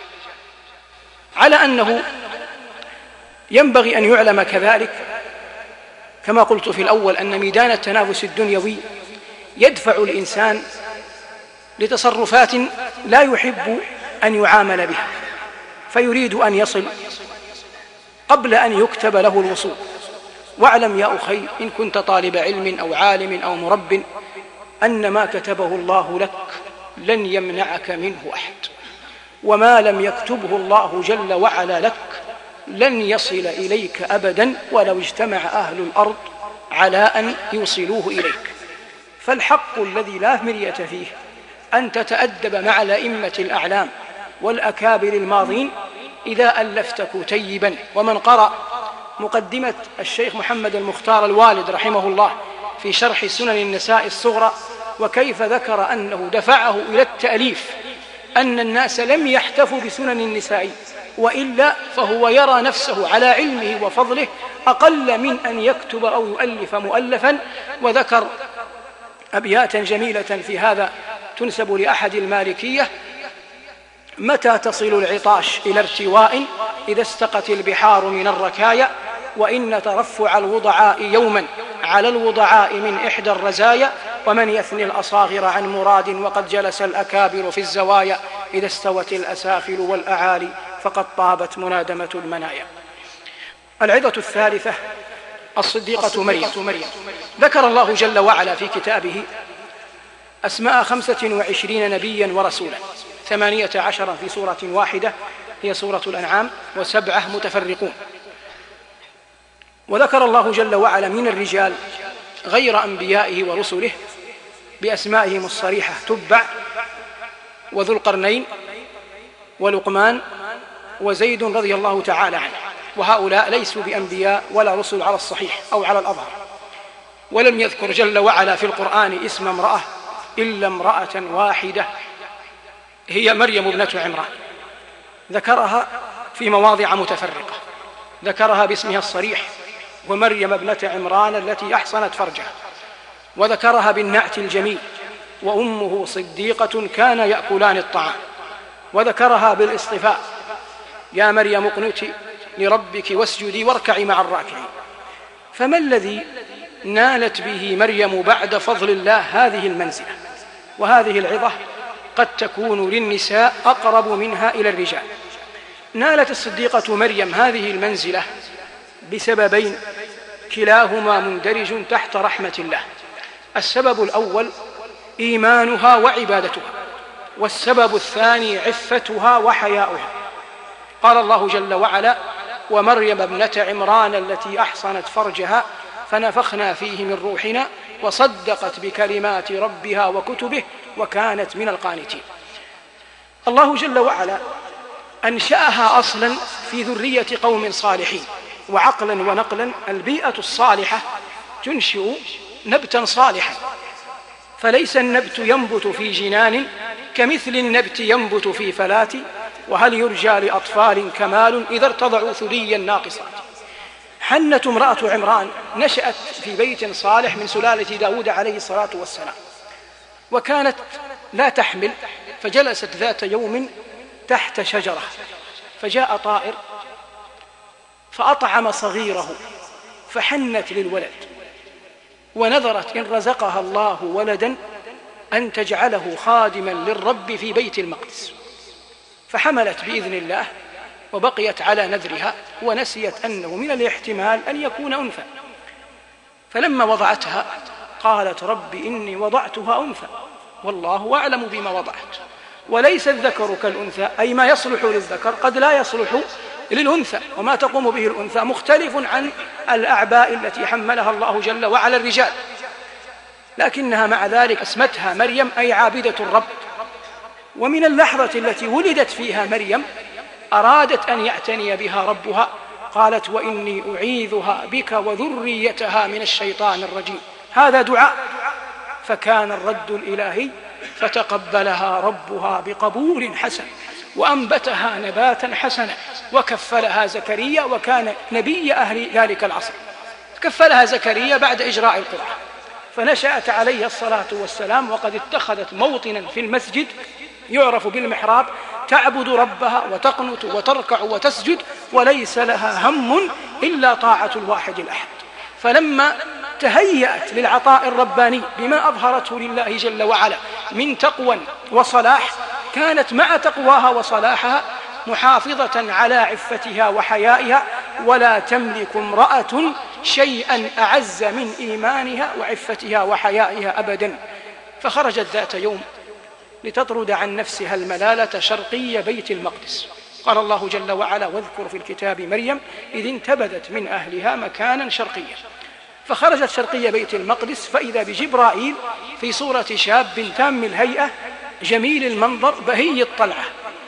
على أنه ينبغي أن يعلم كذلك كما قلت في الأول أن ميدان التنافس الدنيوي يدفع الإنسان لتصرفات لا يحب أن يعامل بها، فيريد أن يصل قبل أن يكتب له الوصول. واعلم يا أخي إن كنت طالب علم أو عالم أو مرب أن ما كتبه الله لك لن يمنعك منه أحد، وما لم يكتبه الله جل وعلا لك لن يصل إليك أبدا ولو اجتمع أهل الأرض على أن يوصلوه إليك. فالحق الذي لا مرية فيه أن تتأدب مع الأئمة الأعلام والأكابر الماضين إذا ألفت كتيبا. ومن قرأ مقدمة الشيخ محمد المختار الوالد رحمه الله في شرح سنن النساء الصغرى، وكيف ذكر أنه دفعه إلى التأليف أن الناس لم يحتفوا بسنن النساء، وإلا فهو يرى نفسه على علمه وفضله أقل من أن يكتب أو يؤلف مؤلفا. وذكر أبياتا جميلة في هذا تنسب لأحد المالكية: متى تصل العطاش إلى ارتواء إذا استقت البحار من الركايا، وإن ترفع الوضعاء يوما على الوضعاء من إحدى الرزايا، ومن يثني الأصاغر عن مراد وقد جلس الأكابر في الزوايا، إذا استوت الأسافل والأعالي فقد طابت منادمة المنايا. العظة الثالثة الصديقة مريم. ذكر الله جل وعلا في كتابه أسماء 25 نبيا ورسولا، 18 في سورة واحدة هي سورة الأنعام، و7 متفرقون. وذكر الله جل وعلا من الرجال غير أنبيائه ورسله بأسمائهم الصريحة: تبع، وذو القرنين، ولقمان، وزيد رضي الله تعالى عنه. وهؤلاء ليسوا بأنبياء ولا رسل على الصحيح أو على الأظهر. ولم يذكر جل وعلا في القرآن اسم امرأة إلا امرأة واحدة هي مريم ابنة عمران، ذكرها في مواضع متفرقة. ذكرها باسمها الصريح ومريم ابنة عمران التي أحصنت فرجها، وذكرها بالنعت الجميل وأمه صديقة كان يأكلان الطعام، وذكرها بالاصطفاء: يا مريم اقنتي لربك واسجدي واركعي مع الراكعين. فما الذي نالت به مريم بعد فضل الله هذه المنزلة؟ وهذه العظة قد تكون للنساء أقرب منها إلى الرجال. نالت الصديقة مريم هذه المنزلة بسببين كلاهما مندرج تحت رحمة الله. السبب الأول إيمانها وعبادتها، والسبب الثاني عفتها وحياؤها. قال الله جل وعلا: ومريم ابنة عمران التي أحصنت فرجها فنفخنا فيه من روحنا وصدقت بكلمات ربها وكتبه وكانت من القانتين. الله جل وعلا أنشأها أصلا في ذرية قوم صالحين، وعقلا ونقلا البيئة الصالحة تنشئ نبتا صالحا، فليس النبت ينبت في جنان كمثل النبت ينبت في فلات، وهل يرجى لأطفال كمال إذا ارتضعوا ثريا ناقصات. حنة امرأة عمران نشأت في بيت صالح من سلالة داود عليه الصلاة والسلام، وكانت لا تحمل، فجلست ذات يوم تحت شجرة فجاء طائر فأطعم صغيره، فحنت للولد ونذرت إن رزقها الله ولدا أن تجعله خادما للرب في بيت المقدس، فحملت بإذن الله وبقيت على نذرها، ونسيت أنه من الاحتمال أن يكون أنثى. فلما وضعتها قالت: رب إني وضعتها أنثى والله أعلم بما وضعت وليس الذكر كالأنثى، أي ما يصلح للذكر قد لا يصلح للأنثى، وما تقوم به الأنثى مختلف عن الأعباء التي حملها الله جل وعلا الرجال. لكنها مع ذلك اسمتها مريم، أي عابدة الرب. ومن اللحظة التي ولدت فيها مريم أرادت أن يعتني بها ربها، قالت: وإني أعيذها بك وذريتها من الشيطان الرجيم. هذا دعاء، فكان الرد الإلهي فتقبلها ربها بقبول حسن وأنبتها نباتا حسنا، وكفلها زكريا، وكان نبي أهل ذلك العصر. كفلها زكريا بعد إجراء القرآن، فنشأت عليه الصلاة والسلام، وقد اتخذت موطنا في المسجد يعرف بالمحراب تعبد ربها وتقنت وتركع وتسجد، وليس لها هم إلا طاعة الواحد الأحد. فلما تهيأت للعطاء الرباني بما أظهرته لله جل وعلا من تقوى وصلاح، كانت مع تقواها وصلاحها محافظة على عفتها وحيائها، ولا تملك امرأة شيئا أعز من إيمانها وعفتها وحيائها أبدا. فخرجت ذات يوم لتطرد عن نفسها الملالة شرقي بيت المقدس. قال الله جل وعلا: واذكر في الكتاب مريم إذ انتبذت من أهلها مكانا شرقيا. فخرجت شرقي بيت المقدس فإذا بجبرائيل في صورة شاب تام الهيئة جميل المنظر بهي الطلعة،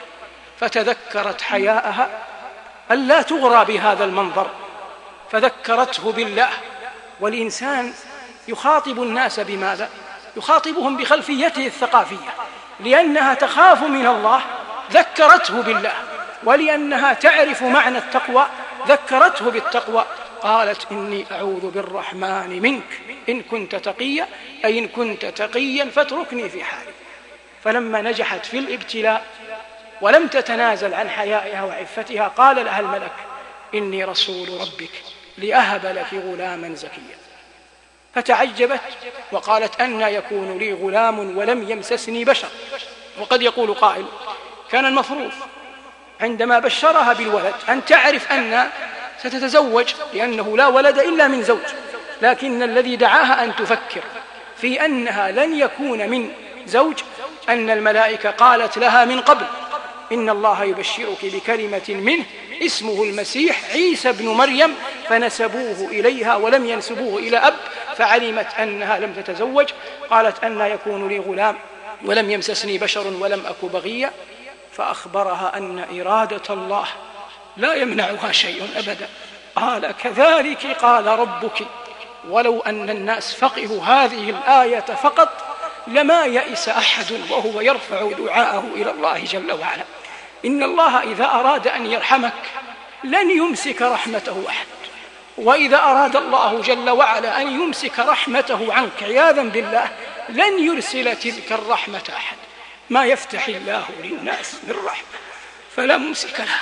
فتذكرت حياءها ألا تغرى بهذا المنظر، فذكرته بالله. والإنسان يخاطب الناس بماذا؟ يخاطبهم بخلفيته الثقافية، لأنها تخاف من الله ذكرته بالله، ولأنها تعرف معنى التقوى ذكرته بالتقوى. قالت: إني أعوذ بالرحمن منك إن كنت تقيا، أي إن كنت تقيا فاتركني في حالي. فلما نجحت في الابتلاء ولم تتنازل عن حيائها وعفتها، قال لها الملك: إني رسول ربك لأهب لك غلاما زكيا. فتعجبت وقالت: أنى يكون لي غلام ولم يمسسني بشر. وقد يقول قائل: كان المفروض عندما بشرها بالولد أن تعرف أن ستتزوج، لأنه لا ولد إلا من زوج، لكن الذي دعاها أن تفكر في أنها لن يكون من زوج أن الملائكة قالت لها من قبل: إن الله يبشرك بكلمة منه اسمه المسيح عيسى بن مريم، فنسبوه إليها ولم ينسبوه إلى أب، فعلمت أنها لم تتزوج. قالت: أنى يكون لي غلام ولم يمسسني بشر ولم أك بغيا. فأخبرها أن إرادة الله لا يمنعها شيء أبدا. قال: كذلك قال ربك ولو أن الناس فقهوا هذه الآية فقط لما يئس أحد وهو يرفع دعاءه إلى الله جل وعلا. إن الله إذا أراد أن يرحمك لن يمسك رحمته أحد، وإذا أراد الله جل وعلا أن يمسك رحمته عنك عياذا بالله لن يرسل تلك الرحمة أحد. ما يفتح الله للناس من رحمة فلا ممسك لها.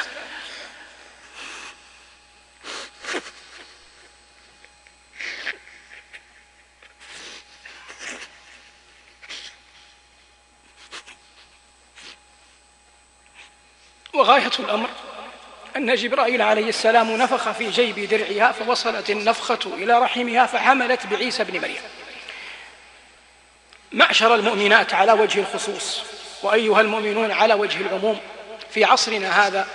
وغاية الأمر أن جبرائيل عليه السلام نفخ في جيب درعها فوصلت النفخة إلى رحمها فحملت بعيسى بن مريم. معشر المؤمنات على وجه الخصوص، وأيها المؤمنون على وجه العموم، في عصرنا هذا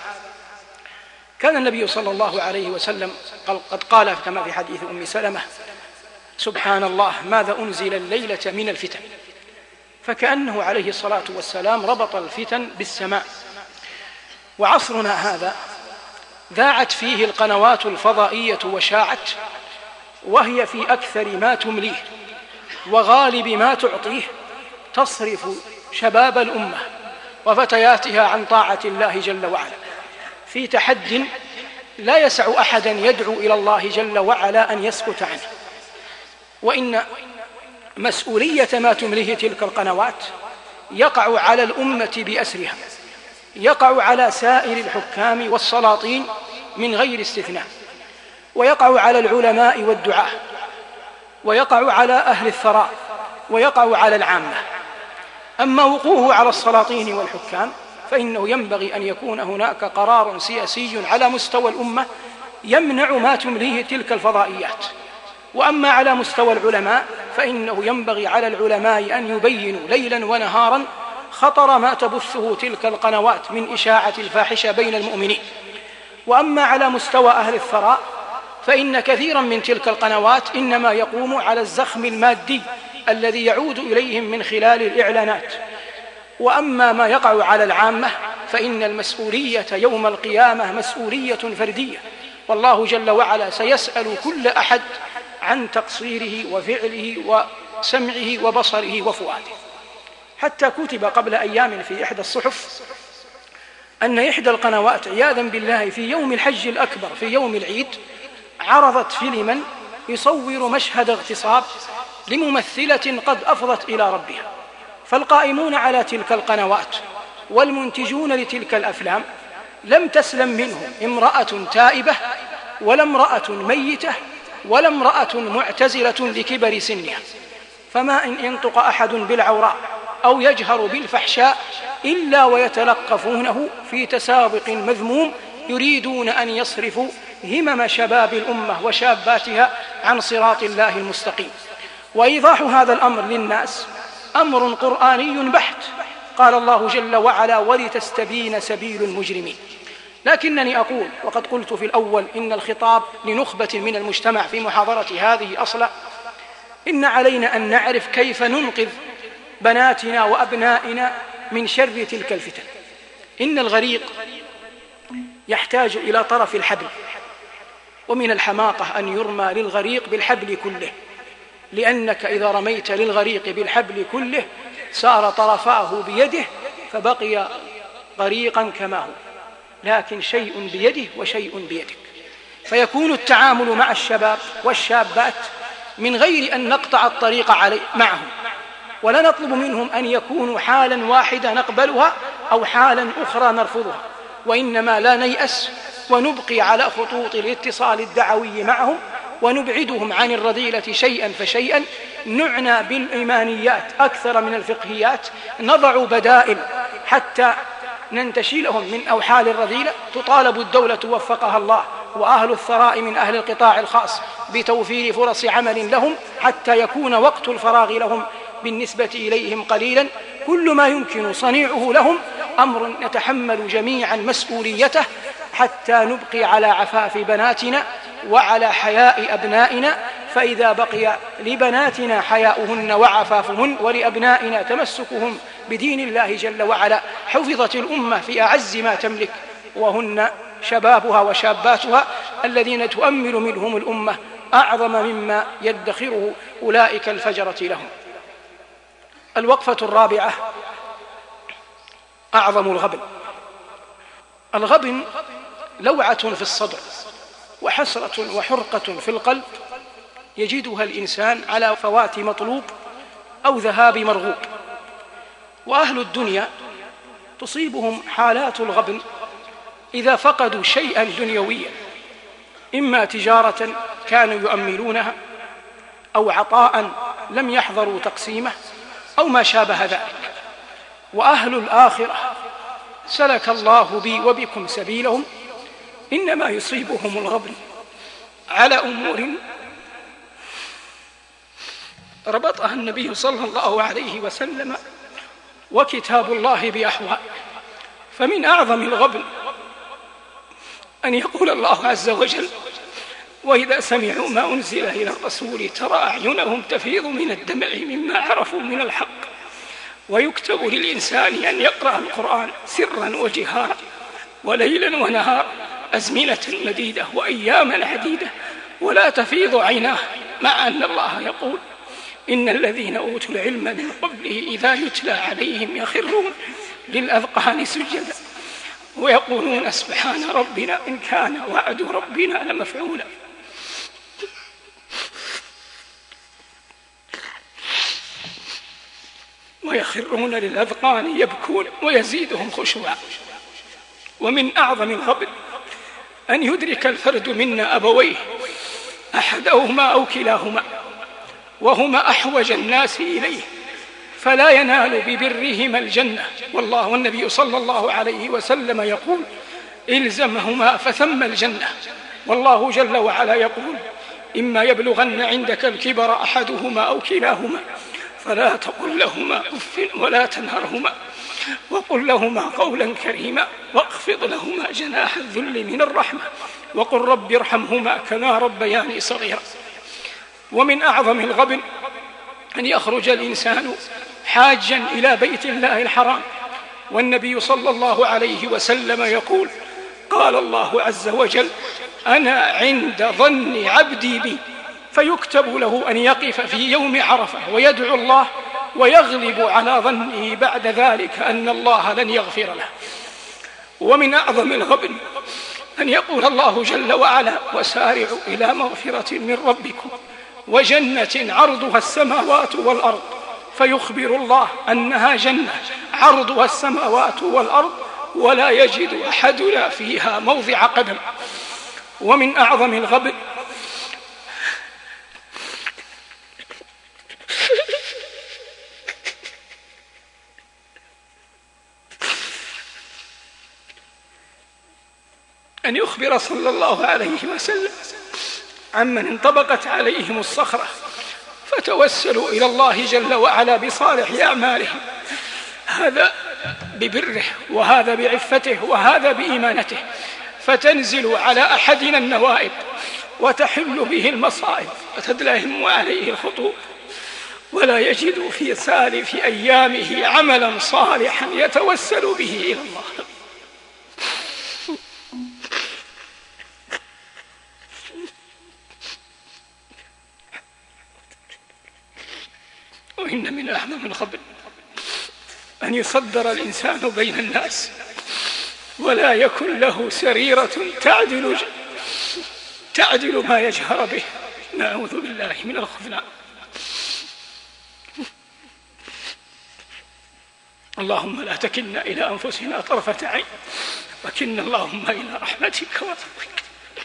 كان النبي صلى الله عليه وسلم قد قال كما في حديث أم سلمة: سبحان الله ماذا أنزل الليلة من الفتن. فكأنه عليه الصلاة والسلام ربط الفتن بالسماء. وعصرنا هذا ذاعت فيه القنوات الفضائية وشاعت، وهي في أكثر ما تمليه وغالب ما تعطيه تصرف شباب الأمة وفتياتها عن طاعة الله جل وعلا، في تحد لا يسع أحدا يدعو إلى الله جل وعلا أن يسكت عنه. وإن مسؤولية ما تمليه تلك القنوات يقع على الأمة بأسرها، يقع على سائر الحكام والسلاطين من غير استثناء، ويقع على العلماء والدعاة، ويقع على أهل الثراء، ويقع على العامة. أما وقوعه على السلاطين والحكام فإنه ينبغي أن يكون هناك قرار سياسي على مستوى الأمة يمنع ما تمليه تلك الفضائيات. وأما على مستوى العلماء فإنه ينبغي على العلماء أن يبينوا ليلا ونهارا خطر ما تبثه تلك القنوات من إشاعة الفاحشة بين المؤمنين. وأما على مستوى أهل الثراء فإن كثيرا من تلك القنوات إنما يقوم على الزخم المادي الذي يعود إليهم من خلال الإعلانات. وأما ما يقع على العامة فإن المسؤولية يوم القيامة مسؤولية فردية، والله جل وعلا سيسأل كل أحد عن تقصيره وفعله وسمعه وبصره وفؤاده. حتى كتب قبل أيام في إحدى الصحف أن إحدى القنوات عياذا بالله في يوم الحج الأكبر في يوم العيد عرضت فيلما يصور مشهد اغتصاب لممثلة قد أفضت إلى ربها. فالقائمون على تلك القنوات والمنتجون لتلك الأفلام لم تسلم منهم امرأة تائبة ولا امرأة ميتة ولا امرأة معتزلة لكبر سنها. فما إن ينطق أحد بالعوراء أو يجهر بالفحشاء إلا ويتلقفونه في تسابق مذموم يريدون أن يصرفوا همم شباب الأمة وشاباتها عن صراط الله المستقيم. وإيضاح هذا الأمر للناس أمر قرآني بحت، قال الله جل وعلا: ولتستبين سبيل المجرمين. لكنني أقول، وقد قلت في الأول إن الخطاب لنخبة من المجتمع في محاضرة هذه أصلا، إن علينا أن نعرف كيف ننقذ بناتنا وأبنائنا من شر تلك الفتن. إن الغريق يحتاج إلى طرف الحبل، ومن الحماقة أن يرمى للغريق بالحبل كله، لأنك إذا رميت للغريق بالحبل كله سار طرفاه بيده فبقي غريقا كما هو، لكن شيء بيده وشيء بيدك. فيكون التعامل مع الشباب والشابات من غير أن نقطع الطريق معهم، ولا نطلب منهم أن يكونوا حالا واحدة نقبلها أو حالا أخرى نرفضها، وإنما لا نيأس ونبقي على خطوط الاتصال الدعوي معهم ونبعدهم عن الرذيلة شيئا فشيئا، نعنى بالإيمانيات أكثر من الفقهيات، نضع بدائل حتى ننتشلهم من أوحال الرذيلة. تطالب الدولة وفقها الله وأهل الثراء من أهل القطاع الخاص بتوفير فرص عمل لهم حتى يكون وقت الفراغ لهم بالنسبة إليهم قليلا. كل ما يمكن صنيعه لهم أمر نتحمل جميعا مسؤوليته حتى نبقي على عفاف بناتنا وعلى حياء أبنائنا. فإذا بقي لبناتنا حياؤهن وعفافهن ولأبنائنا تمسكهم بدين الله جل وعلا حفظت الأمة في أعز ما تملك، وهن شبابها وشاباتها الذين تؤمل منهم الأمة أعظم مما يدخره أولئك الفجرة لهم. الوقفة الرابعة: أعظم الغبن. الغبن لوعة في الصدر وحسرة وحرقة في القلب يجدها الإنسان على فوات مطلوب أو ذهاب مرغوب. وأهل الدنيا تصيبهم حالات الغبن إذا فقدوا شيئا دنيويا، إما تجارة كانوا يؤملونها أو عطاء لم يحضروا تقسيمه أو ما شابه ذلك. وأهل الآخرة سلك الله بي وبكم سبيلهم إنما يصيبهم الغبن على أمور ربطها النبي صلى الله عليه وسلم وكتاب الله بأحوال. فمن أعظم الغبن أن يقول الله عز وجل: وإذا سمعوا ما أنزل إلى الرسول ترى أعينهم تفيض من الدمع مما عرفوا من الحق. ويكتب للإنسان أن يقرأ القرآن سرا وجهارا وليلا ونهارا أزمنة مديدة وأياما عديدة ولا تفيض عيناه، مع أن الله يقول: إن الذين أوتوا العلم من قبله إذا يتلى عليهم يخرون للأذقان سجدا ويقولون سبحان ربنا إن كان وعد ربنا لمفعولا. ويخرون للأذقان يبكون ويزيدهم خشوعا. ومن أعظم الغبن أن يدرك الفرد منا أبويه، أحدهما أو كلاهما، وهما أحوج الناس إليه، فلا ينال ببرهما الجنة. والنبي صلى الله عليه وسلم يقول: إلزمهما فثم الجنة. والله جل وعلا يقول: إما يبلغن عندك الكبر أحدهما أو كلاهما فلا تقل لهما أف ولا تنهرهما وقل لهما قولا كريما واخفض لهما جناح الذل من الرحمة وقل رب ارحمهما كما ربياني صغيرا. ومن أعظم الغبن أن يخرج الإنسان حاجا إلى بيت الله الحرام، والنبي صلى الله عليه وسلم يقول: قال الله عز وجل: أنا عند ظن عبدي بي، فيكتب له أن يقف في يوم عرفة ويدعو الله ويغلب على ظنه بعد ذلك أن الله لن يغفر له. ومن أعظم الغبن أن يقول الله جل وعلا: وسارعوا إلى مغفرة من ربكم وجنة عرضها السماوات والأرض، فيخبر الله أنها جنة عرضها السماوات والأرض ولا يجد أحدنا فيها موضع قدم. ومن أعظم الغبن أن يخبر صلى الله عليه وسلم عمن انطبقت عليهم الصخرة فتوسلوا إلى الله جل وعلا بصالح أعمالهم، هذا ببره وهذا بعفته وهذا بإيمانته، فتنزل على أحدنا النوائب وتحل به المصائب وتدلهم عليه الخطوب ولا يجد في سالف أيامه عملا صالحا يتوسل به إلى الله. وإن من أعظم الغبن أن يصدر الإنسان بين الناس ولا يكن له سريرة تعدل ما يجهر به. نعوذ بالله من الخذلان. اللهم لا تكلنا إلى أنفسنا طرفة عين وكلنا اللهم إلى رحمتك وفضلك.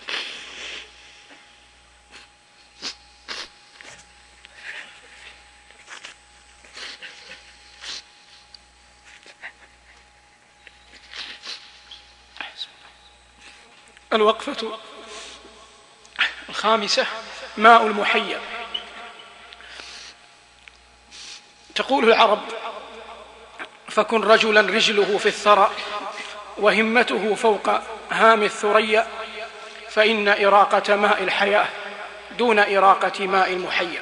الوقفة الخامسة: ماء المحيا. تقول العرب: فكن رجلا رجله في الثرى وهمته فوق هام الثريا، فإن إراقة ماء الحياة دون إراقة ماء المحيا.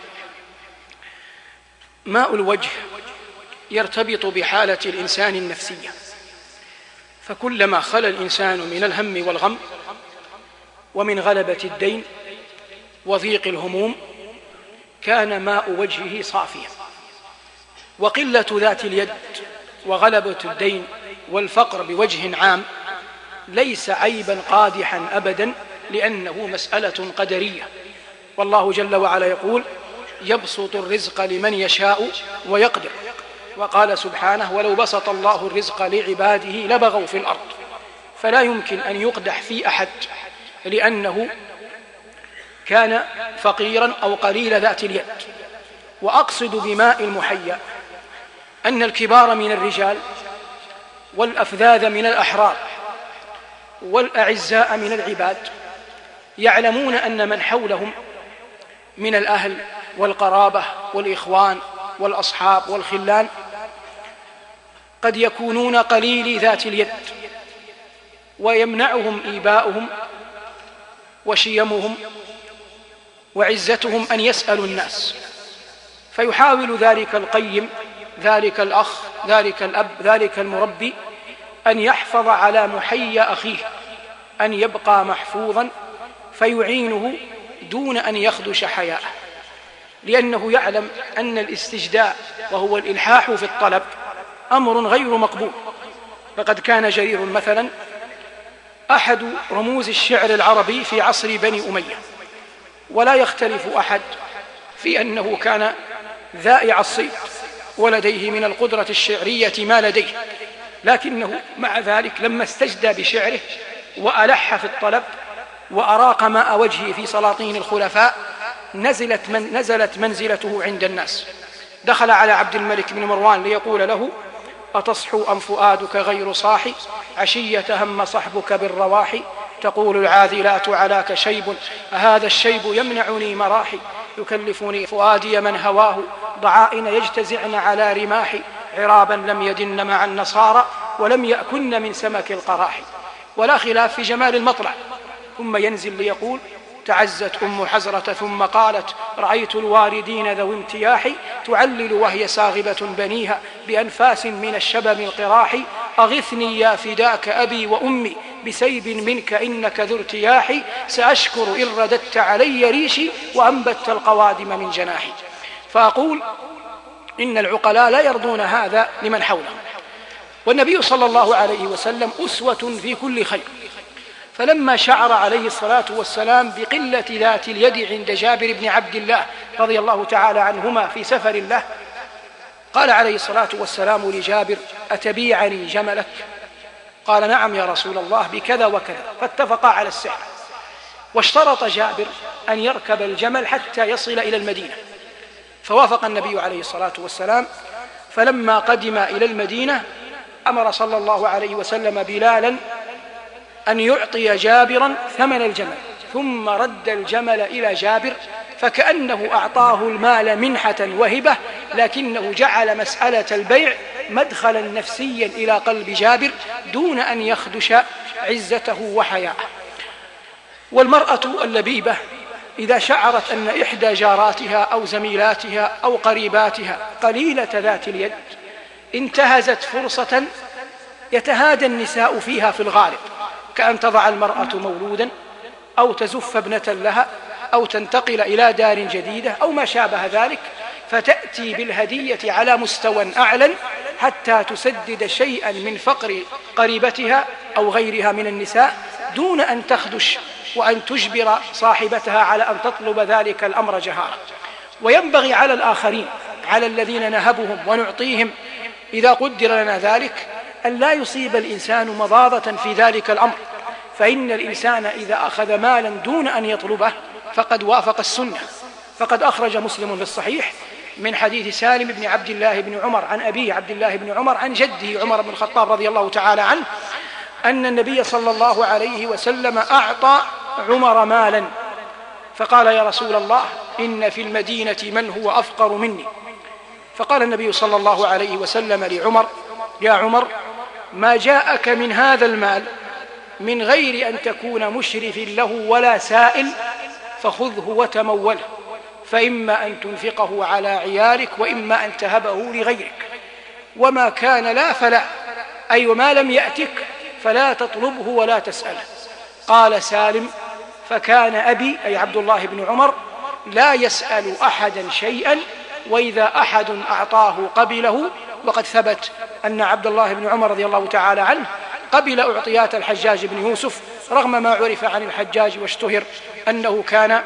ماء الوجه يرتبط بحالة الإنسان النفسية، فكلما خلا الإنسان من الهم والغم ومن غلبة الدين وضيق الهموم كان ماء وجهه صافيا. وقلة ذات اليد وغلبة الدين والفقر بوجه عام ليس عيبا قادحا أبدا، لأنه مسألة قدرية. والله جل وعلا يقول: يبسط الرزق لمن يشاء ويقدر. وقال سبحانه: ولو بسط الله الرزق لعباده لبغوا في الأرض. فلا يمكن أن يقدح في أحد لأنه كان فقيرا أو قليل ذات اليد. وأقصد بماء المحيا أن الكبار من الرجال والأفذاذ من الأحرار والأعزاء من العباد يعلمون أن من حولهم من الأهل والقرابة والإخوان والأصحاب والخلان قد يكونون قليلي ذات اليد، ويمنعهم إيباؤهم وشيمهم وعزتهم أن يسألوا الناس، فيحاول ذلك القيم، ذلك الأخ، ذلك الأب، ذلك المربي أن يحفظ على محيا أخيه، أن يبقى محفوظا، فيعينه دون أن يخدش حياءه، لأنه يعلم أن الاستجداء وهو الإلحاح في الطلب أمر غير مقبول. فقد كان جرير مثلا أحد رموز الشعر العربي في عصر بني أمية، ولا يختلف أحد في أنه كان ذائع الصيت ولديه من القدرة الشعرية ما لديه، لكنه مع ذلك لما استجدى بشعره وألح في الطلب وأراق ماء وجهه في سلاطين الخلفاء نزلت منزلته عند الناس. دخل على عبد الملك بن مروان ليقول له: أتصحو أم فؤادك غير صاحي، عشية هم صحبك بالرواحي، تقول العاذلات علاك شيب، أهذا الشيب يمنعني مراحي، يكلفني فؤادي من هواه، ضعائن يجتزعن على رماحي، عرابا لم يدن مع النصارى ولم يأكن من سمك القراح. ولا خلاف في جمال المطلع. ثم ينزل ليقول: تعزت أم حزرة ثم قالت: رأيت الواردين ذوي امتياح، تعلل وهي ساغبة بنيها بأنفاس من الشبم القراح، أغثني يا فداك أبي وأمي بسيب منك إنك ذو ارتياح، سأشكر إن رددت علي ريشي وأنبت القوادم من جناحي. فأقول إن العقلاء لا يرضون هذا لمن حولهم، والنبي صلى الله عليه وسلم أسوة في كل خير. فلما شعر عليه الصلاة والسلام بقلة ذات اليد عند جابر بن عبد الله رضي الله تعالى عنهما في سفر له، قال عليه الصلاة والسلام لجابر: أتبيعني جملك؟ قال: نعم يا رسول الله بكذا وكذا. فاتفقا على السعر، واشترط جابر أن يركب الجمل حتى يصل إلى المدينة، فوافق النبي عليه الصلاة والسلام. فلما قدم إلى المدينة أمر صلى الله عليه وسلم بلالا أن يعطي جابرا ثمن الجمل، ثم رد الجمل إلى جابر، فكأنه أعطاه المال منحة وهبة، لكنه جعل مسألة البيع مدخلا نفسيا إلى قلب جابر دون أن يخدش عزته وحياءه. والمرأة اللبيبة إذا شعرت أن إحدى جاراتها أو زميلاتها أو قريباتها قليلة ذات اليد انتهزت فرصة يتهادى النساء فيها في الغالب، كأن تضع المرأة مولودا أو تزف ابنة لها أو تنتقل إلى دار جديدة أو ما شابه ذلك، فتأتي بالهدية على مستوى أعلى حتى تسدد شيئا من فقر قريبتها أو غيرها من النساء، دون أن تخدش وأن تجبر صاحبتها على أن تطلب ذلك الأمر جهارا. وينبغي على الآخرين، على الذين نهبهم ونعطيهم إذا قدر لنا ذلك، أن لا يصيب الإنسان مضاضة في ذلك الأمر، فإن الإنسان إذا أخذ مالا دون أن يطلبه فقد وافق السنة. فقد أخرج مسلم في الصحيح من حديث سالم بن عبد الله بن عمر عن أبيه عبد الله بن عمر عن جده عمر بن الخطاب رضي الله تعالى عنه أن النبي صلى الله عليه وسلم أعطى عمر مالا، فقال: يا رسول الله، إن في المدينة من هو أفقر مني. فقال النبي صلى الله عليه وسلم لعمر: يا عمر، ما جاءك من هذا المال من غير أن تكون مشرف له ولا سائل فخذه وتموله، فإما أن تنفقه على عيالك وإما أن تهبه لغيرك، وما كان لا فلا، أي وما لم يأتك فلا تطلبه ولا تسأله. قال سالم: فكان أبي أي عبد الله بن عمر لا يسأل أحدا شيئا، وإذا أحد أعطاه قبله. وقد ثبت أن عبد الله بن عمر رضي الله تعالى عنه قبل أعطيات الحجاج بن يوسف، رغم ما عرف عن الحجاج واشتهر أنه كان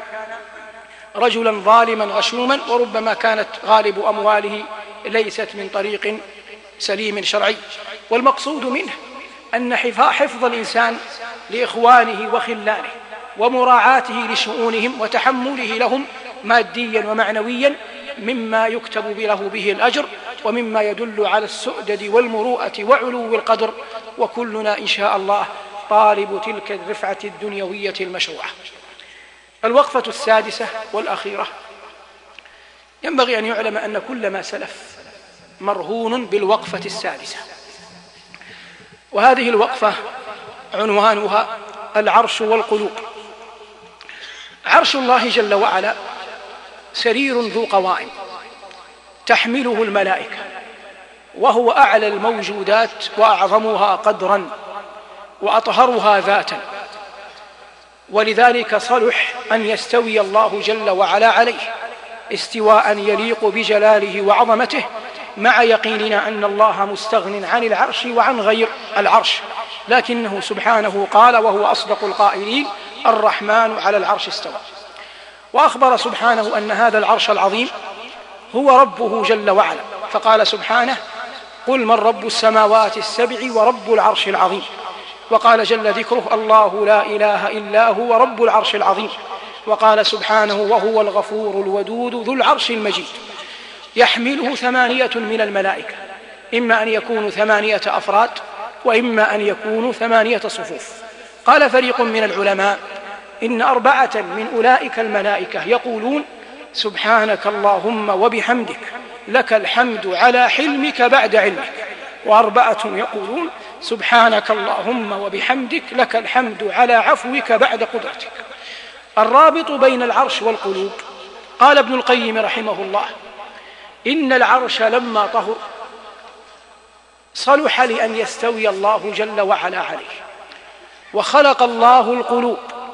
رجلا ظالما غشوما، وربما كانت غالب أمواله ليست من طريق سليم شرعي. والمقصود منه أن حفظ الإنسان لإخوانه وخلانه ومراعاته لشؤونهم وتحمله لهم ماديا ومعنويا مما يكتب له به الأجر، ومما يدل على السؤدد والمروءة وعلو القدر، وكلنا إن شاء الله طالب تلك الرفعة الدنيوية المشروعة. الوقفة السادسة والأخيرة: ينبغي أن يعلم أن كل ما سلف مرهون بالوقفة السادسة، وهذه الوقفة عنوانها العرش والقلوب. عرش الله جل وعلا سرير ذو قوائم تحمله الملائكة، وهو أعلى الموجودات وأعظمها قدرا وأطهرها ذاتا، ولذلك صلح أن يستوي الله جل وعلا عليه استواء يليق بجلاله وعظمته، مع يقيننا أن الله مستغن عن العرش وعن غير العرش، لكنه سبحانه قال وهو أصدق القائلين: الرحمن على العرش استوى. وأخبر سبحانه أن هذا العرش العظيم هو ربه جل وعلا، فقال سبحانه: قل من رب السماوات السبع ورب العرش العظيم. وقال جل ذكره: الله لا إله إلا هو رب العرش العظيم. وقال سبحانه: وهو الغفور الودود ذو العرش المجيد. يحمله 8 من الملائكة، إما أن يكونوا 8 أفراد وإما أن يكونوا 8 صفوف. قال فريق من العلماء إن 4 من أولئك الملائكة يقولون: سبحانك اللهم وبحمدك لك الحمد على حلمك بعد علمك، و4 يقولون: سبحانك اللهم وبحمدك لك الحمد على عفوك بعد قدرتك. الرابط بين العرش والقلوب، قال ابن القيم رحمه الله: إن العرش لما طهر صلح لأن يستوي الله جل وعلا عليه، وخلق الله القلوب،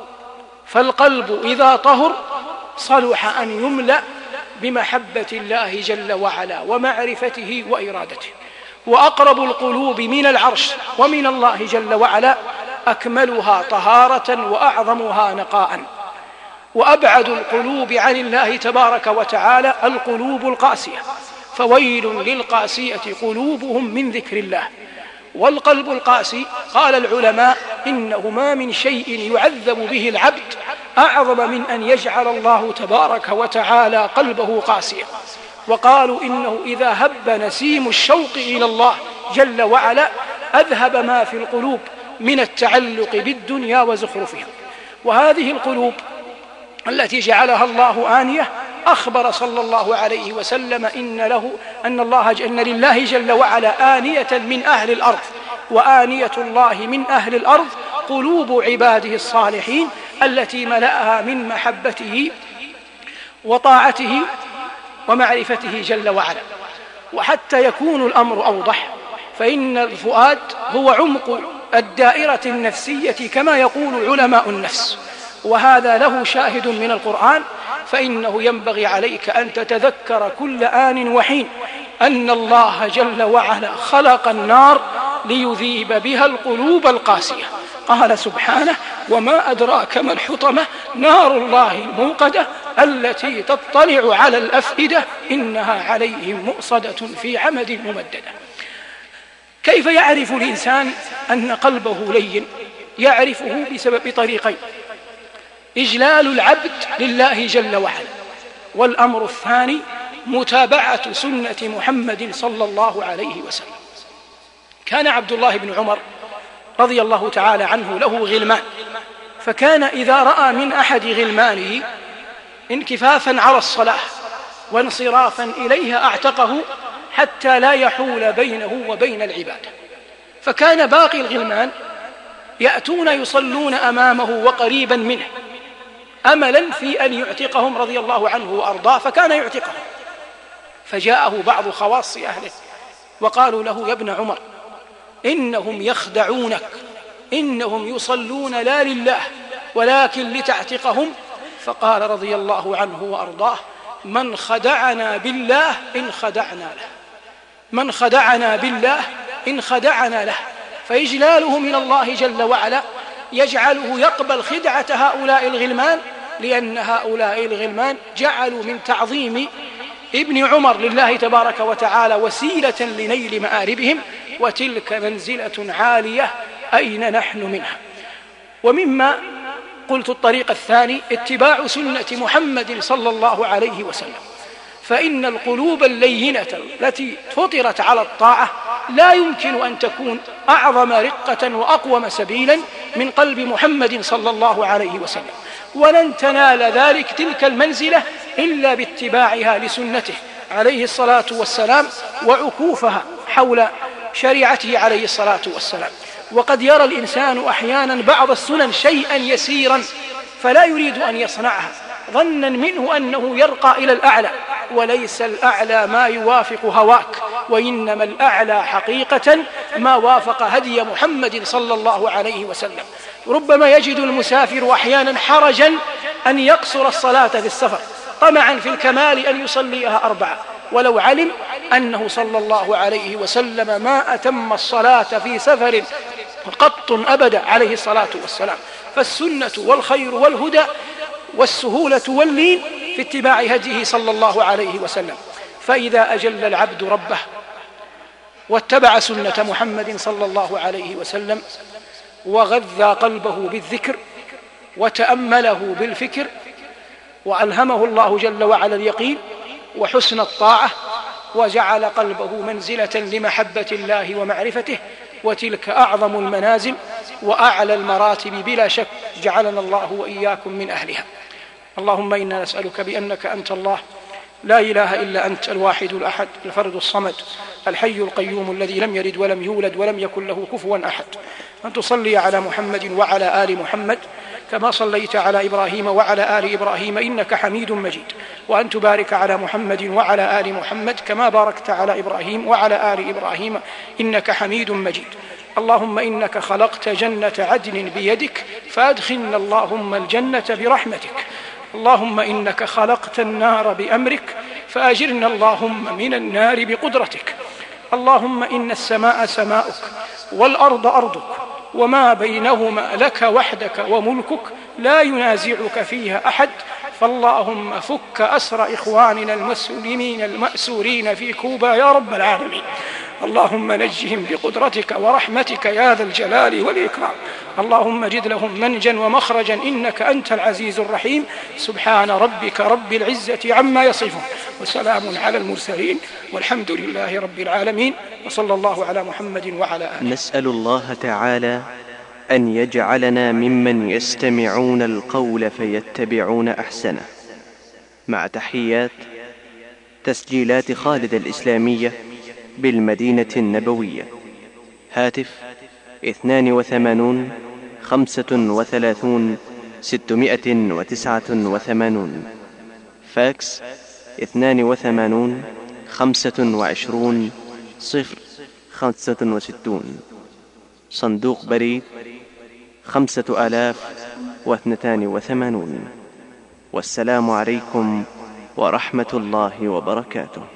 فالقلب إذا طهر صلح أن يملأ بمحبة الله جل وعلا ومعرفته وإرادته. وأقرب القلوب من العرش ومن الله جل وعلا أكملها طهارة وأعظمها نقاء. وأبعد القلوب عن الله تبارك وتعالى القلوب القاسية، فويل للقاسية قلوبهم من ذكر الله. والقلب القاسي قال العلماء إنه ما من شيء يعذب به العبد أعظم من أن يجعل الله تبارك وتعالى قلبه قاسيا. وقالوا إنه إذا هب نسيم الشوق إلى الله جل وعلا أذهب ما في القلوب من التعلق بالدنيا وزخرفها. وهذه القلوب التي جعلها الله آنية، أخبر صلى الله عليه وسلم أن لله جل وعلا آنية من أهل الأرض، وآنية الله من أهل الأرض قلوب عباده الصالحين التي ملأها من محبته وطاعته ومعرفته جل وعلا. وحتى يكون الأمر أوضح، فإن الفؤاد هو عمق الدائرة النفسية كما يقول علماء النفس، وهذا له شاهد من القرآن. فإنه ينبغي عليك أن تتذكر كل آن وحين أن الله جل وعلا خلق النار ليذيب بها القلوب القاسية. قال سبحانه: وما أدراك ما الحطمة، نار الله الموقدة التي تطلع على الأفئدة إنها عليهم مؤصدة في عمد ممددة. كيف يعرف الإنسان أن قلبه لين؟ يعرفه بسبب طريقين: إجلال العبد لله جل وعلا، والأمر الثاني متابعة سنة محمد صلى الله عليه وسلم. كان عبد الله بن عمر رضي الله تعالى عنه له غلمان، فكان إذا رأى من أحد غلمانه انكفافا على الصلاة وانصرافا إليها أعتقه حتى لا يحول بينه وبين العبادة. فكان باقي الغلمان يأتون يصلون أمامه وقريبا منه أملا في أن يعتقهم رضي الله عنه وأرضاه، فكان يعتقهم. فجاءه بعض خواص أهله وقالوا له: يا ابن عمر، إنهم يخدعونك، إنهم يصلون لا لله ولكن لتعتقهم. فقال رضي الله عنه وأرضاه: من خدعنا بالله إن خدعنا له، من خدعنا بالله إن خدعنا له. فإجلاله من الله جل وعلا يجعله يقبل خدعة هؤلاء الغلمان، لأن هؤلاء الغلمان جعلوا من تعظيم ابن عمر لله تبارك وتعالى وسيلة لنيل مآربهم، وتلك منزلة عالية أين نحن منها. ومما قلت الطريق الثاني اتباع سنة محمد صلى الله عليه وسلم، فإن القلوب اللينة التي فطرت على الطاعة لا يمكن أن تكون أعظم رقة وأقوم سبيلا من قلب محمد صلى الله عليه وسلم، ولن تنال ذلك تلك المنزلة إلا باتباعها لسنته عليه الصلاة والسلام وعكوفها حول شريعته عليه الصلاة والسلام. وقد يرى الإنسان أحيانا بعض السنن شيئا يسيرا فلا يريد أن يصنعها ظنا منه أنه يرقى إلى الأعلى، وليس الأعلى ما يوافق هواك، وإنما الأعلى حقيقة ما وافق هدي محمد صلى الله عليه وسلم. ربما يجد المسافر أحيانا حرجا أن يقصر الصلاة في السفر طمعا في الكمال أن يصليها 4، ولو علم أنه صلى الله عليه وسلم ما أتم الصلاة في سفر قط أبدا عليه الصلاة والسلام. فالسنة والخير والهدى والسهولة واللين في اتباع هديه صلى الله عليه وسلم. فإذا أجل العبد ربه واتبع سنة محمد صلى الله عليه وسلم وغذى قلبه بالذكر وتأمله بالفكر وألهمه الله جل وعلا اليقين وحسن الطاعة وجعل قلبه منزلة لمحبة الله ومعرفته، وتلك أعظم المنازل وأعلى المراتب بلا شك، جعلنا الله وإياكم من أهلها. اللهم إنا نسألك بأنك أنت الله لا إله إلا أنت الواحد الأحد الفرد الصمد الحي القيوم الذي لم يلد ولم يولد ولم يكن له كفوا أحد، أن تصلي على محمد وعلى آل محمد كما صليت على إبراهيم وعلى آل إبراهيم إنك حميد مجيد، وأن تبارك على محمد وعلى آل محمد كما باركت على إبراهيم وعلى آل إبراهيم إنك حميد مجيد. اللهم إنك خلقت جنة عدن بيدك فأدخلنا اللهم الجنة برحمتك. اللهم إنك خلقت النار بأمرك فأجرنا اللهم من النار بقدرتك. اللهم إن السماء سماؤك والأرض أرضك وما بينهما لك وحدك وملكك لا ينازعك فيها أحد، فاللهم فك أسر إخواننا المسلمين المأسورين في كوبا يا رب العالمين. اللهم نجهم بقدرتك ورحمتك يا ذا الجلال والإكرام. اللهم اجد لهم منجا ومخرجا إنك أنت العزيز الرحيم. سبحان ربك رب العزة عما يصفون وسلام على المرسلين والحمد لله رب العالمين، وصلى الله على محمد وعلى آله. نسأل الله تعالى أن يجعلنا ممن يستمعون القول فيتبعون أحسنه. مع تحيات تسجيلات خالد الإسلامية بالمدينة النبوية. هاتف 82 35 689. فاكس 82 25 065. صندوق بريد 5082. والسلام عليكم ورحمة الله وبركاته.